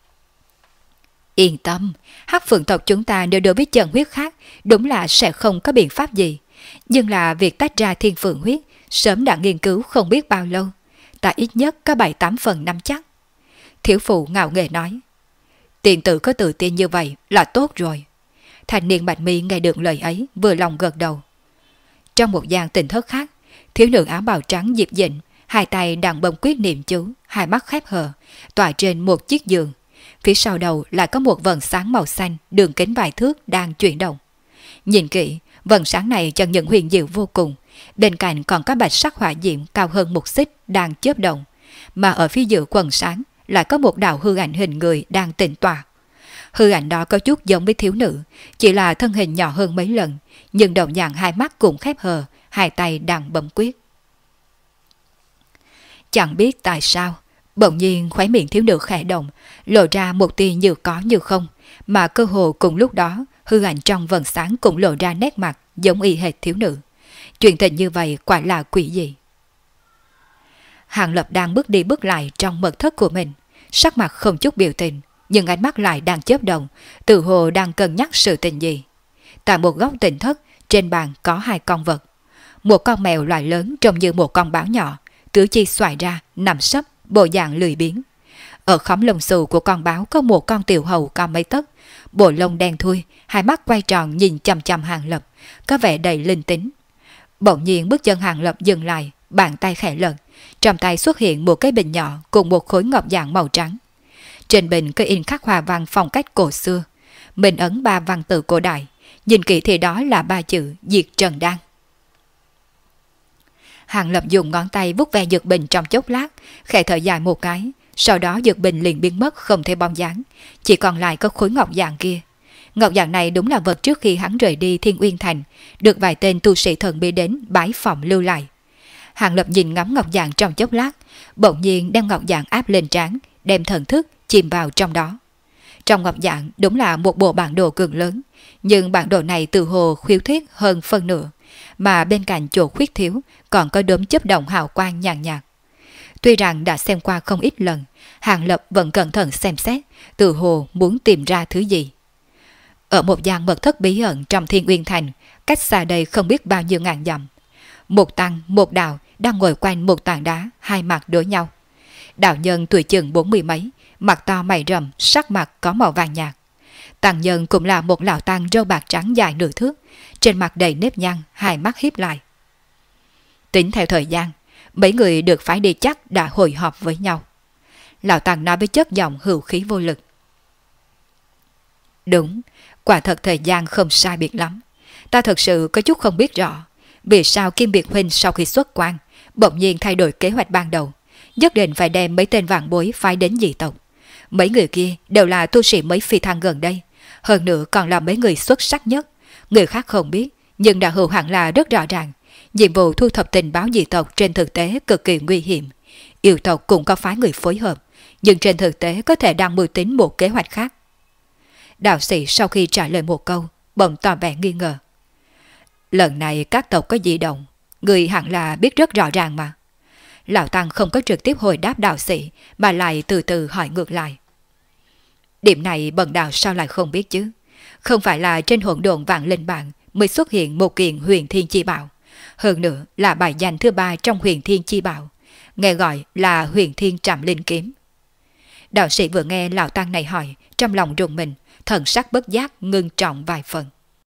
Yên tâm, hắc phượng tộc chúng ta nếu đối với chân huyết khác, đúng là sẽ không có biện pháp gì. Nhưng là việc tách ra thiên phượng huyết, sớm đã nghiên cứu không biết bao lâu. Ta ít nhất có 7-8 phần năm chắc. Thiếu phụ ngạo nghễ nói. Tiền tử có tự tin như vậy là tốt rồi. Thanh niên bạch mi nghe được lời ấy vừa lòng gật đầu. Trong một gian tỉnh thất khác, thiếu nữ áo bào trắng Diệp Dịnh, hai tay đang bấm quyết niệm chú, hai mắt khép hờ, tọa trên một chiếc giường. Phía sau đầu lại có một vầng sáng màu xanh đường kính vài thước đang chuyển động. Nhìn kỹ, vầng sáng này chẳng những huyền diệu vô cùng, bên cạnh còn có bạch sắc hỏa diễm cao hơn một xích đang chớp động, mà ở phía giữa quần sáng lại có một đạo hư ảnh hình người đang tĩnh tọa. Hư ảnh đó có chút giống với thiếu nữ, chỉ là thân hình nhỏ hơn mấy lần, nhưng đồng dạng hai mắt cũng khép hờ, hai tay đang bấm quyết. Chẳng biết tại sao, bỗng nhiên khóe miệng thiếu nữ khẽ động, lộ ra một tia như có như không, mà cơ hồ cùng lúc đó, hư ảnh trong vầng sáng cũng lộ ra nét mặt giống y hệt thiếu nữ. Chuyện tình như vậy quả là quỷ dị. Hàng Lập đang bước đi bước lại trong mật thất của mình, sắc mặt không chút biểu tình, nhưng ánh mắt lại đang chớp động, tự hồ đang cân nhắc sự tình gì. Tại một góc tỉnh thất, trên bàn có 2 con vật. Một con mèo loại lớn trông như một con báo nhỏ, tứ chi xoài ra, nằm sấp, bộ dạng lười biếng. Ở khóm lông xù của con báo có một con tiểu hầu cao mấy tấc, bộ lông đen thui, hai mắt quay tròn nhìn chằm chằm Hàng Lập, có vẻ đầy linh tính. Bỗng nhiên bước chân Hàng Lập dừng lại, bàn tay khẽ lật, trong tay xuất hiện một cái bình nhỏ cùng một khối ngọc dạng màu trắng. Trên bình có in khắc hoa văn phong cách cổ xưa, mình ấn 3 văn tự cổ đại, nhìn kỹ thì đó là 3 chữ Diệt Trần Đan. Hàng Lập dùng ngón tay vuốt ve dược bình trong chốc lát, khẽ thở dài một cái, sau đó dược bình liền biến mất không thấy bóng dáng, chỉ còn lại có khối ngọc dạng kia. Ngọc dạng này đúng là vật trước khi hắn rời đi Thiên Uyên Thành, được vài tên tu sĩ thần bí đến bái phỏng lưu lại. Hàng Lập nhìn ngắm ngọc dạng trong chốc lát, bỗng nhiên đem ngọc dạng áp lên trán, đem thần thức chìm vào trong đó. Trong ngọc dạng đúng là một bộ bản đồ cực lớn, nhưng bản đồ này từ hồ khuyết thuyết hơn phân nửa, mà bên cạnh chỗ khuyết thiếu còn có đốm chớp động hào quang nhàn nhạt. Tuy rằng đã xem qua không ít lần, Hàng Lập vẫn cẩn thận xem xét, tự hồ muốn tìm ra thứ gì. Ở một gian mật thất bí ẩn trong Thiên Uyên Thành, cách xa đây không biết bao nhiêu ngàn dặm, một tăng, một đạo đang ngồi quanh một tảng đá, hai mặt đối nhau. Đạo nhân tuổi chừng 40 mấy, mặt to mày rậm, sắc mặt có màu vàng nhạt. Tăng nhân cũng là một lão tăng râu bạc trắng dài nửa thước, trên mặt đầy nếp nhăn, hai mắt híp lại. Tính theo thời gian, mấy người được phái đi chắc đã hội họp với nhau. Lão tăng nói với chất giọng hữu khí vô lực. Đúng, quả thật thời gian không sai biệt lắm. Ta thật sự có chút không biết rõ vì sao Kim Biệt Huynh sau khi xuất quan bỗng nhiên thay đổi kế hoạch ban đầu, nhất định phải đem mấy tên vạn bối phái đến dị tộc. Mấy người kia đều là tu sĩ mới phi thăng gần đây, hơn nữa còn là mấy người xuất sắc nhất. Người khác không biết, nhưng đạo hữu hẳn là rất rõ ràng. Nhiệm vụ thu thập tình báo dị tộc trên thực tế cực kỳ nguy hiểm. Yêu tộc cũng có phái người phối hợp, nhưng trên thực tế có thể đang mưu tính một kế hoạch khác. Đạo sĩ sau khi trả lời một câu, bỗng tỏ vẻ nghi ngờ. Lần này các tộc có dị động, người hẳn là biết rất rõ ràng mà. Lão Tăng không có trực tiếp hồi đáp đạo sĩ, mà lại từ từ hỏi ngược lại. Điểm này bần đạo sao lại không biết chứ? Không phải là trên hỗn độn vạn linh bảng mới xuất hiện một kiện huyền thiên chi bảo, hơn nữa là bài danh thứ 3 trong huyền thiên chi bảo, nghe gọi là huyền thiên trảm linh kiếm. Đạo sĩ vừa nghe lão tăng này hỏi, trong lòng rùng mình, thần sắc bất giác ngưng trọng vài phần.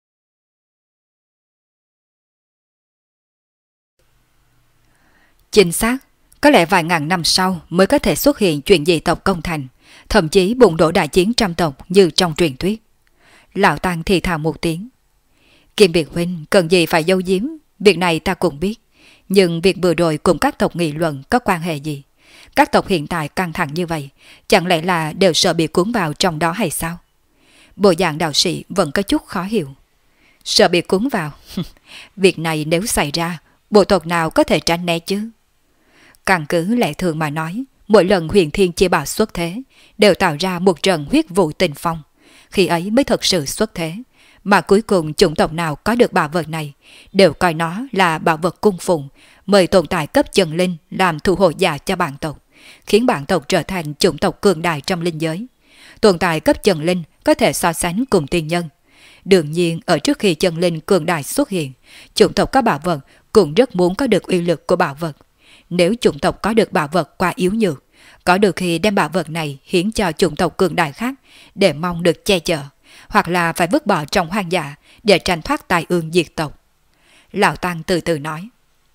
Chính xác, có lẽ vài ngàn năm sau mới có thể xuất hiện chuyện dị tộc công thành, thậm chí bùng nổ đại chiến trăm tộc như trong truyền thuyết. Lão tăng thì thào một tiếng. Kim Biệt Huynh cần gì phải giấu giếm, việc này ta cũng biết. Nhưng việc vừa rồi cùng các tộc nghị luận có quan hệ gì? Các tộc hiện tại căng thẳng như vậy, chẳng lẽ là đều sợ bị cuốn vào trong đó hay sao? Bộ dạng đạo sĩ vẫn có chút khó hiểu. Sợ bị cuốn vào? Việc này nếu xảy ra, bộ tộc nào có thể tránh né chứ? Căn cứ lẽ thường mà nói, mỗi lần huyền thiên chi bảo xuất thế, đều tạo ra một trận huyết vụ tình phong. Khi ấy mới thật sự xuất thế. Mà cuối cùng chủng tộc nào có được bảo vật này, đều coi nó là bảo vật cung phụng, mời tồn tại cấp chân linh làm thủ hộ giả cho bản tộc, khiến bản tộc trở thành chủng tộc cường đại trong linh giới. Tồn tại cấp chân linh có thể so sánh cùng tiên nhân. Đương nhiên ở trước khi chân linh cường đại xuất hiện, chủng tộc có bảo vật cũng rất muốn có được uy lực của bảo vật. Nếu chủng tộc có được bảo vật quá yếu nhược, có được khi đem bảo vật này hiến cho chủng tộc cường đại khác để mong được che chở, hoặc là phải vứt bỏ trong hoang dã để tránh thoát tai ương diệt tộc. Lão Tăng từ từ nói.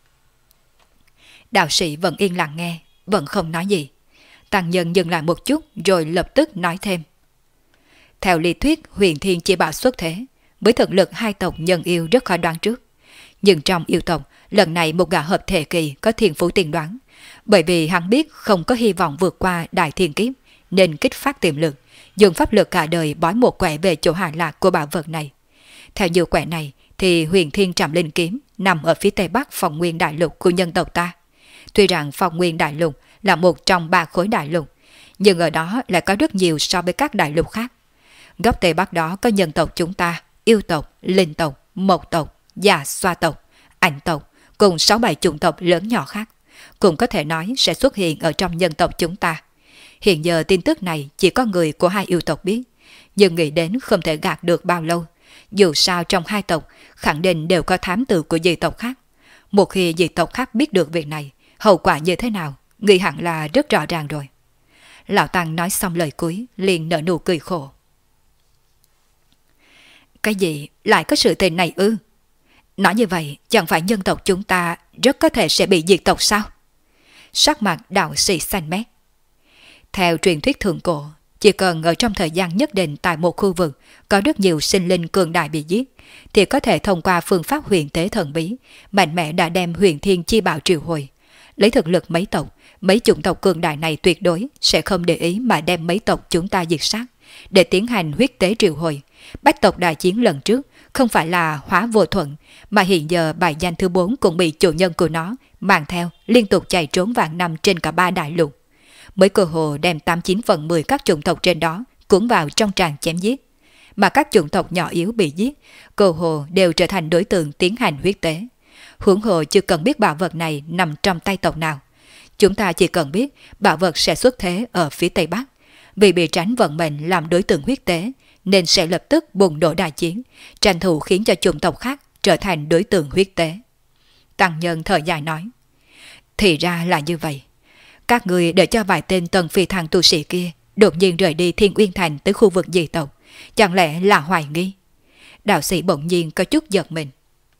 Đạo sĩ vẫn yên lặng nghe, vẫn không nói gì. Tăng nhân dừng lại một chút rồi lập tức nói thêm. Theo lý thuyết huyền thiên chi bảo xuất thế, với thực lực hai tộc nhân yêu rất khó đoán trước. Nhưng trong yêu tộc, lần này một gã hợp thể kỳ có thiên phú tiên đoán, bởi vì hắn biết không có hy vọng vượt qua đại thiên kiếp, nên kích phát tiềm lực, dùng pháp lực cả đời bói một quẻ về chỗ hạ lạc của bảo vật này. Theo như quẻ này thì huyền thiên trảm linh kiếm nằm ở phía tây bắc Phong Nguyên đại lục của nhân tộc ta. Tuy rằng Phong Nguyên đại lục là một trong 3 khối đại lục, nhưng ở đó lại có rất nhiều so với các đại lục khác. Góc tây bắc đó có nhân tộc chúng ta, yêu tộc, linh tộc, mộc tộc, già xoa tộc, ảnh tộc, cùng 6-7 chủng tộc lớn nhỏ khác, cũng có thể nói sẽ xuất hiện ở trong nhân tộc chúng ta. Hiện giờ tin tức này chỉ có người của hai yêu tộc biết, nhưng nghĩ đến không thể gạt được bao lâu. Dù sao trong hai tộc khẳng định đều có thám tử của dị tộc khác. Một khi dị tộc khác biết được việc này, hậu quả như thế nào, nghĩ hẳn là rất rõ ràng rồi. Lão Tăng nói xong lời cuối, liền nở nụ cười khổ. Cái gì lại có sự tình này ư? Nói như vậy chẳng phải nhân tộc chúng ta rất có thể sẽ bị diệt tộc sao? Sắc mặt đạo sĩ xanh mét. Theo truyền thuyết thượng cổ, chỉ cần ở trong thời gian nhất định tại một khu vực có rất nhiều sinh linh cường đại bị giết, thì có thể thông qua phương pháp huyền tế thần bí, mạnh mẽ đã đem huyền thiên chi bảo triệu hồi. Lấy thực lực mấy tộc, mấy chủng tộc cường đại này tuyệt đối sẽ không để ý mà đem mấy tộc chúng ta diệt sát, để tiến hành huyết tế triệu hồi. Bách tộc đại chiến lần trước không phải là Hóa Vô Thuận, mà hiện giờ bài danh thứ 4 cũng bị chủ nhân của nó mang theo liên tục chạy trốn vạn năm trên cả 3 đại lục. Mới cơ hồ đem 89/10 các chủng tộc trên đó cuốn vào trong tràng chém giết. Mà các chủng tộc nhỏ yếu bị giết, cơ hồ đều trở thành đối tượng tiến hành huyết tế. Huống hồ chưa cần biết bảo vật này nằm trong tay tộc nào. chúng ta chỉ cần biết bảo vật sẽ xuất thế ở phía Tây Bắc. Vì bị tránh vận mệnh làm đối tượng huyết tế, nên sẽ lập tức bùng nổ đại chiến, tranh thủ khiến cho chủng tộc khác trở thành đối tượng huyết tế. Tăng Nhân thở dài nói, thì ra là như vậy. Các người để cho vài tên tần phi thăng tu sĩ kia đột nhiên rời đi Thiên Uyên Thành tới khu vực dị tộc, chẳng lẽ là hoài nghi? Đạo sĩ bỗng nhiên có chút giật mình.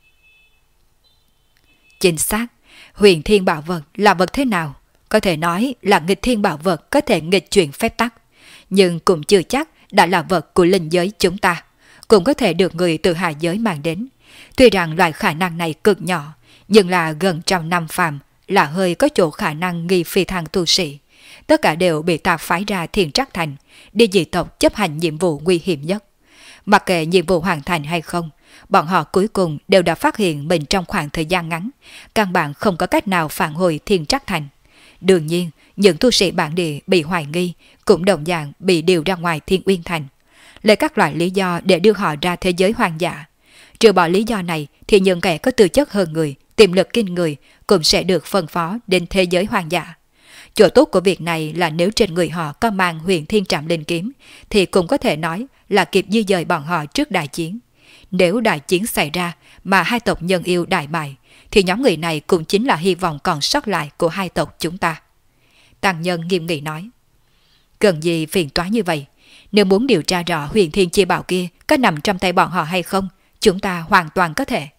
Chính xác, huyền thiên bảo vật là vật thế nào? Có thể nói là nghịch thiên bảo vật có thể nghịch chuyển phép tắc, nhưng cũng chưa chắc đã là vật của linh giới chúng ta, cũng có thể được người từ hạ giới mang đến. Tuy rằng loại khả năng này cực nhỏ, nhưng là gần trăm năm phàm, là hơi có chỗ khả năng nghi phi thăng tu sĩ. Tất cả đều bị ta phái ra Thiên Trắc Thành, đi dị tộc chấp hành nhiệm vụ nguy hiểm nhất. Mặc kệ nhiệm vụ hoàn thành hay không, bọn họ cuối cùng đều đã phát hiện mình trong khoảng thời gian ngắn, căn bản không có cách nào phản hồi Thiên Trắc Thành. Đương nhiên, những tu sĩ bản địa bị hoài nghi cũng đồng dạng bị điều ra ngoài Thiên Uyên Thành, lấy các loại lý do để đưa họ ra thế giới hoang dã. Trừ bỏ lý do này thì những kẻ có tư chất hơn người, tiềm lực kinh người cũng sẽ được phân phó đến thế giới hoang dã. Chỗ tốt của việc này là nếu trên người họ có mang huyền thiên trảm linh kiếm thì cũng có thể nói là kịp di dời bọn họ trước đại chiến. Nếu đại chiến xảy ra mà hai tộc nhân yêu đại bại thì nhóm người này cũng chính là hy vọng còn sót lại của hai tộc chúng ta. Tăng Nhân nghiêm nghị nói, cần gì phiền toái như vậy? Nếu muốn điều tra rõ huyền thiên chi bảo kia có nằm trong tay bọn họ hay không, chúng ta hoàn toàn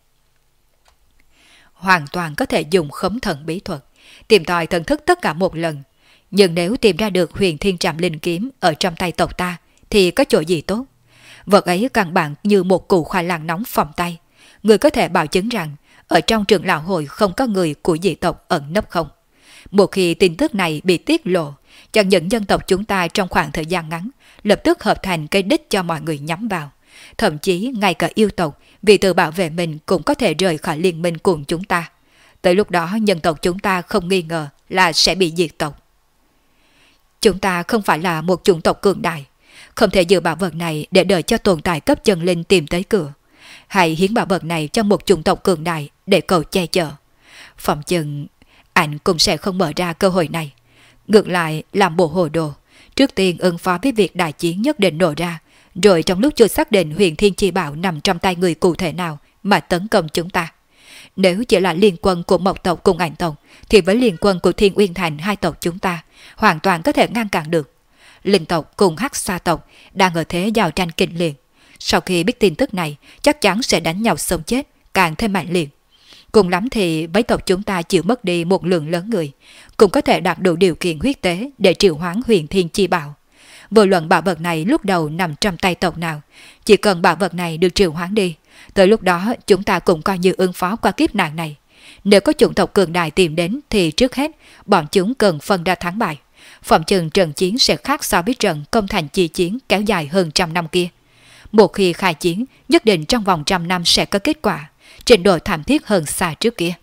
có thể dùng khống thần bí thuật, tìm tòi thần thức tất cả một lần. Nhưng nếu tìm ra được huyền thiên trảm linh kiếm ở trong tay tộc ta thì có chỗ gì tốt? Vật ấy căn bản như một củ khoai lang nóng phồng tay. Người có thể bảo chứng rằng ở trong trường lão hội không có người của dị tộc ẩn nấp không? Một khi tin tức này bị tiết lộ, chẳng những dân tộc chúng ta trong khoảng thời gian ngắn lập tức hợp thành cái đích cho mọi người nhắm vào. Thậm chí ngay cả yêu tộc vì tự bảo vệ mình cũng có thể rời khỏi liên minh cùng chúng ta. Tới lúc đó nhân tộc chúng ta không nghi ngờ là sẽ bị diệt tộc. Chúng ta không phải là một chủng tộc cường đại, không thể giữ bảo vật này để đợi cho tồn tại cấp chân linh tìm tới cửa. Hãy hiến bảo vật này cho một chủng tộc cường đại để cầu che chở. Phòng chừng anh cũng sẽ không mở ra cơ hội này. Ngược lại làm bộ hồ đồ, trước tiên ứng phó với việc đại chiến nhất định nổ ra, rồi trong lúc chưa xác định huyền thiên chi bảo nằm trong tay người cụ thể nào mà tấn công chúng ta. Nếu chỉ là liên quân của Mộc tộc cùng Ảnh tộc thì với liên quân của Thiên Uyên Thành hai tộc chúng ta hoàn toàn có thể ngăn cản được. Linh tộc cùng Hắc Sa tộc đang ở thế giao tranh kịch liệt. Sau khi biết tin tức này chắc chắn sẽ đánh nhau sống chết, càng thêm mạnh liệt. Cùng lắm thì mấy tộc chúng ta chịu mất đi một lượng lớn người, cũng có thể đạt đủ điều kiện huyết tế để triệu hoán huyền thiên chi bảo. Vô luận bảo vật này lúc đầu nằm trong tay tộc nào, chỉ cần bảo vật này được triệu hoán đi, tới lúc đó chúng ta cũng coi như ứng phó qua kiếp nạn này. Nếu có chủng tộc cường đại tìm đến thì trước hết bọn chúng cần phân ra thắng bại. Phòng chừng trận chiến sẽ khác so với trận công thành chi chiến kéo dài hơn trăm năm kia. Một khi khai chiến, nhất định trong vòng trăm năm sẽ có kết quả, trình độ thảm thiết hơn xa trước kia.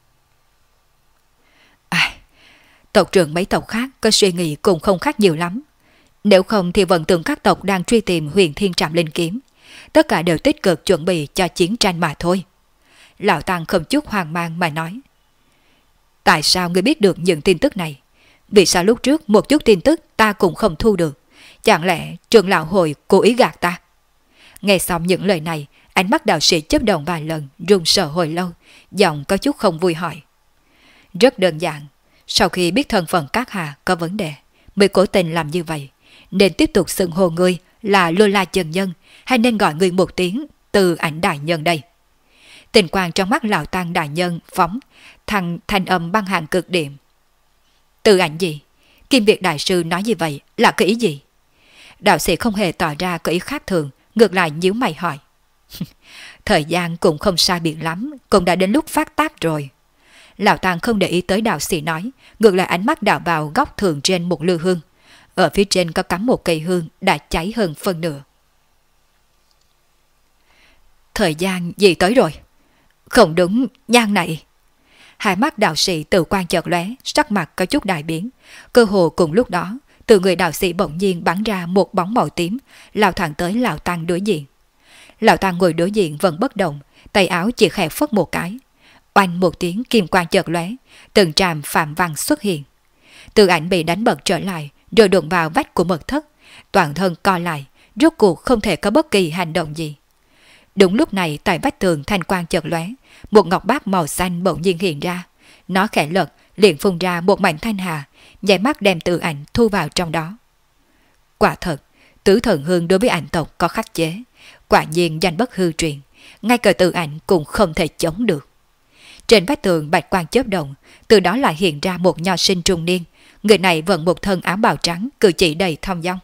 Tộc trưởng mấy tộc khác có suy nghĩ cũng không khác nhiều lắm. Nếu không thì vẫn tưởng các tộc đang truy tìm huyền thiên trảm linh kiếm. Tất cả đều tích cực chuẩn bị cho chiến tranh mà thôi. Lão Tăng không chút hoang mang mà nói. Tại sao ngươi biết được những tin tức này? Vì sao lúc trước một chút tin tức ta cũng không thu được? Chẳng lẽ trưởng lão hội cố ý gạt ta? Nghe xong những lời này, ánh mắt đạo sĩ chớp động vài lần, run sợ hồi lâu, giọng có chút không vui hỏi. Rất đơn giản, sau khi biết thân phận các hạ có vấn đề, mới cố tình làm như vậy. Nên tiếp tục xưng hô ngươi là Lô La Chân Nhân, hay nên gọi ngươi một tiếng Từ Ảnh Đại Nhân đây? Tình quang trong mắt lão Tăng đại nhân phóng, thanh âm băng hàng cực điểm. Từ Ảnh gì? Kim Việt đại sư nói như vậy là cái ý gì? Đạo sĩ không hề tỏ ra cái ý khác thường, ngược lại nhíu mày hỏi. Thời gian cũng không sai biệt lắm, cũng đã đến lúc phát tác rồi. Lão Tăng không để ý tới đạo sĩ nói, ngược lại ánh mắt đảo vào góc thường trên một lư hương. Ở phía trên có cắm một cây hương đã cháy hơn phân nửa. Thời gian gì tới rồi? Không đúng, nhang này. Hai mắt đạo sĩ tự quan chợt lóe, sắc mặt có chút đại biến. Cơ hồ cùng lúc đó, từ người đạo sĩ bỗng nhiên bắn ra một bóng màu tím, lao thẳng tới Lão Tăng đối diện. Lão Tăng ngồi đối diện vẫn bất động, tay áo chỉ khẽ phất một cái. Oanh một tiếng kim quang chợt lóe, từng tràm phạm văn xuất hiện. Từ Ảnh bị đánh bật trở lại, rồi đụng vào vách của mật thất, toàn thân co lại, rốt cuộc không thể có bất kỳ hành động gì. Đúng lúc này tại vách tường thanh quang chợt lóe, một ngọc bát màu xanh bỗng nhiên hiện ra. Nó khẽ lật, liền phun ra một mảnh thanh hà, nháy mắt đem Từ Ảnh thu vào trong đó. Quả thật, Tứ Thần Hương đối với ảnh tộc có khắc chế, quả nhiên danh bất hư truyền, ngay cả Từ Ảnh cũng không thể chống được. Trên vách tường bạch quang chớp động, từ đó lại hiện ra một nho sinh trung niên, người này vận một thân áo bào trắng, cử chỉ đầy thong dong.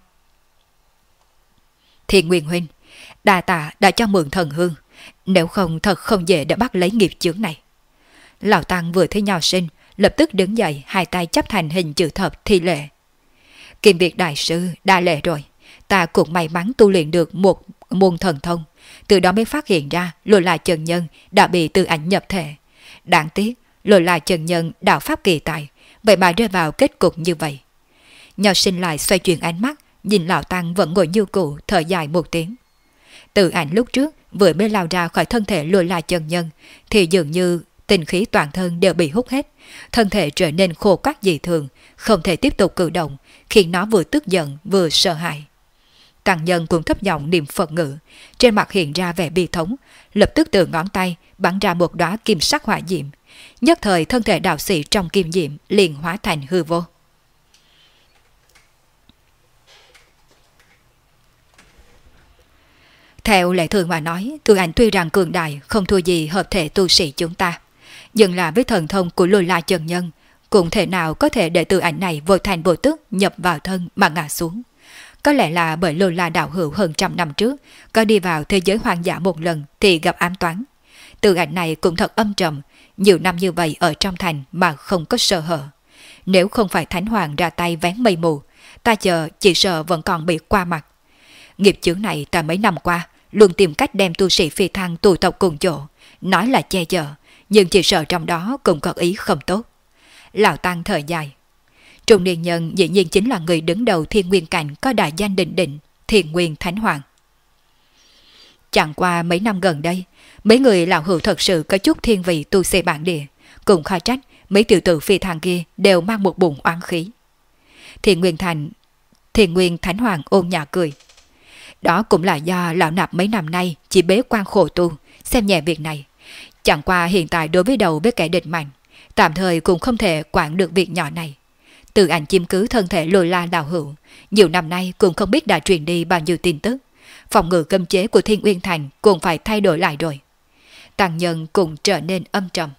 Thiên Nguyên huynh, đa tạ đã cho mượn thần hương, nếu không thật không dễ để bắt lấy nghiệp chướng này. Lão Tăng vừa thấy nho sinh, lập tức đứng dậy, hai tay chắp thành hình chữ thập thi lễ. Kim Việt đại sư đa lễ rồi, ta cũng may mắn tu luyện được một môn thần thông, từ đó mới phát hiện ra Lôi La chân nhân đã bị Từ Ảnh nhập thể. Đáng tiếc, Lôi La chân nhân đạo pháp kỳ tài, vậy mà rơi vào kết cục như vậy. Nho sinh lại xoay chuyển ánh mắt, nhìn Lão Tăng vẫn ngồi như cũ, thở dài một tiếng. Từ Ảnh lúc trước vừa mới lao ra khỏi thân thể Lôi La chân nhân, thì dường như tinh khí toàn thân đều bị hút hết, thân thể trở nên khô quắt dị thường, không thể tiếp tục cử động, khiến nó vừa tức giận vừa sợ hãi. Tăng nhân cũng thấp giọng niệm Phật ngữ, trên mặt hiện ra vẻ bi thống, lập tức từ ngón tay bắn ra một đóa kim sắc hỏa diệm, nhất thời thân thể đạo sĩ trong kim diệm liền hóa thành hư vô. Theo lệ thường mà nói, Từ Ảnh tuy rằng cường đại, không thua gì hợp thể tu sĩ chúng ta, nhưng là với thần thông của Lôi La chân nhân, cũng thể nào có thể để Từ Ảnh này vô thành vô tức nhập vào thân mà ngã xuống. Có lẽ là bởi Lôi La đạo hữu hơn trăm năm trước có đi vào thế giới hoang dã một lần thì gặp ám toán. Từ Ảnh này cũng thật âm trầm, nhiều năm như vậy ở trong thành mà không có sơ hở. Nếu không phải Thánh Hoàng ra tay vén mây mù, ta chờ chỉ sợ vẫn còn bị qua mặt. Nghiệp chướng này ta mấy năm qua luôn tìm cách đem tu sĩ phi thăng tụ tộc cùng chỗ, nói là che chở, nhưng chỉ sợ trong đó cũng có ý không tốt. Lão Tăng thở dài. Trung niên nhân dĩ nhiên chính là người đứng đầu Thiên Nguyên cảnh có đại danh định định, Thiên Nguyên Thánh Hoàng. Chẳng qua mấy năm gần đây, mấy người lão hữu thật sự có chút thiên vị tu sĩ bản địa, cũng khó trách mấy tiểu tử phi thăng kia đều mang một bụng oán khí. Thiên Nguyên Thánh Hoàng ôn nhã cười. Đó cũng là do lão nạp mấy năm nay chỉ bế quan khổ tu, xem nhẹ việc này. Chẳng qua hiện tại đối với đầu với kẻ địch mạnh, tạm thời cũng không thể quản được việc nhỏ này. Từ Ảnh chiếm cứ thân thể Lôi La đạo hữu, nhiều năm nay cũng không biết đã truyền đi bao nhiêu tin tức. Phòng ngự cấm chế của Thiên Uyên Thành cũng phải thay đổi lại rồi. Tăng nhân cũng trở nên âm trầm.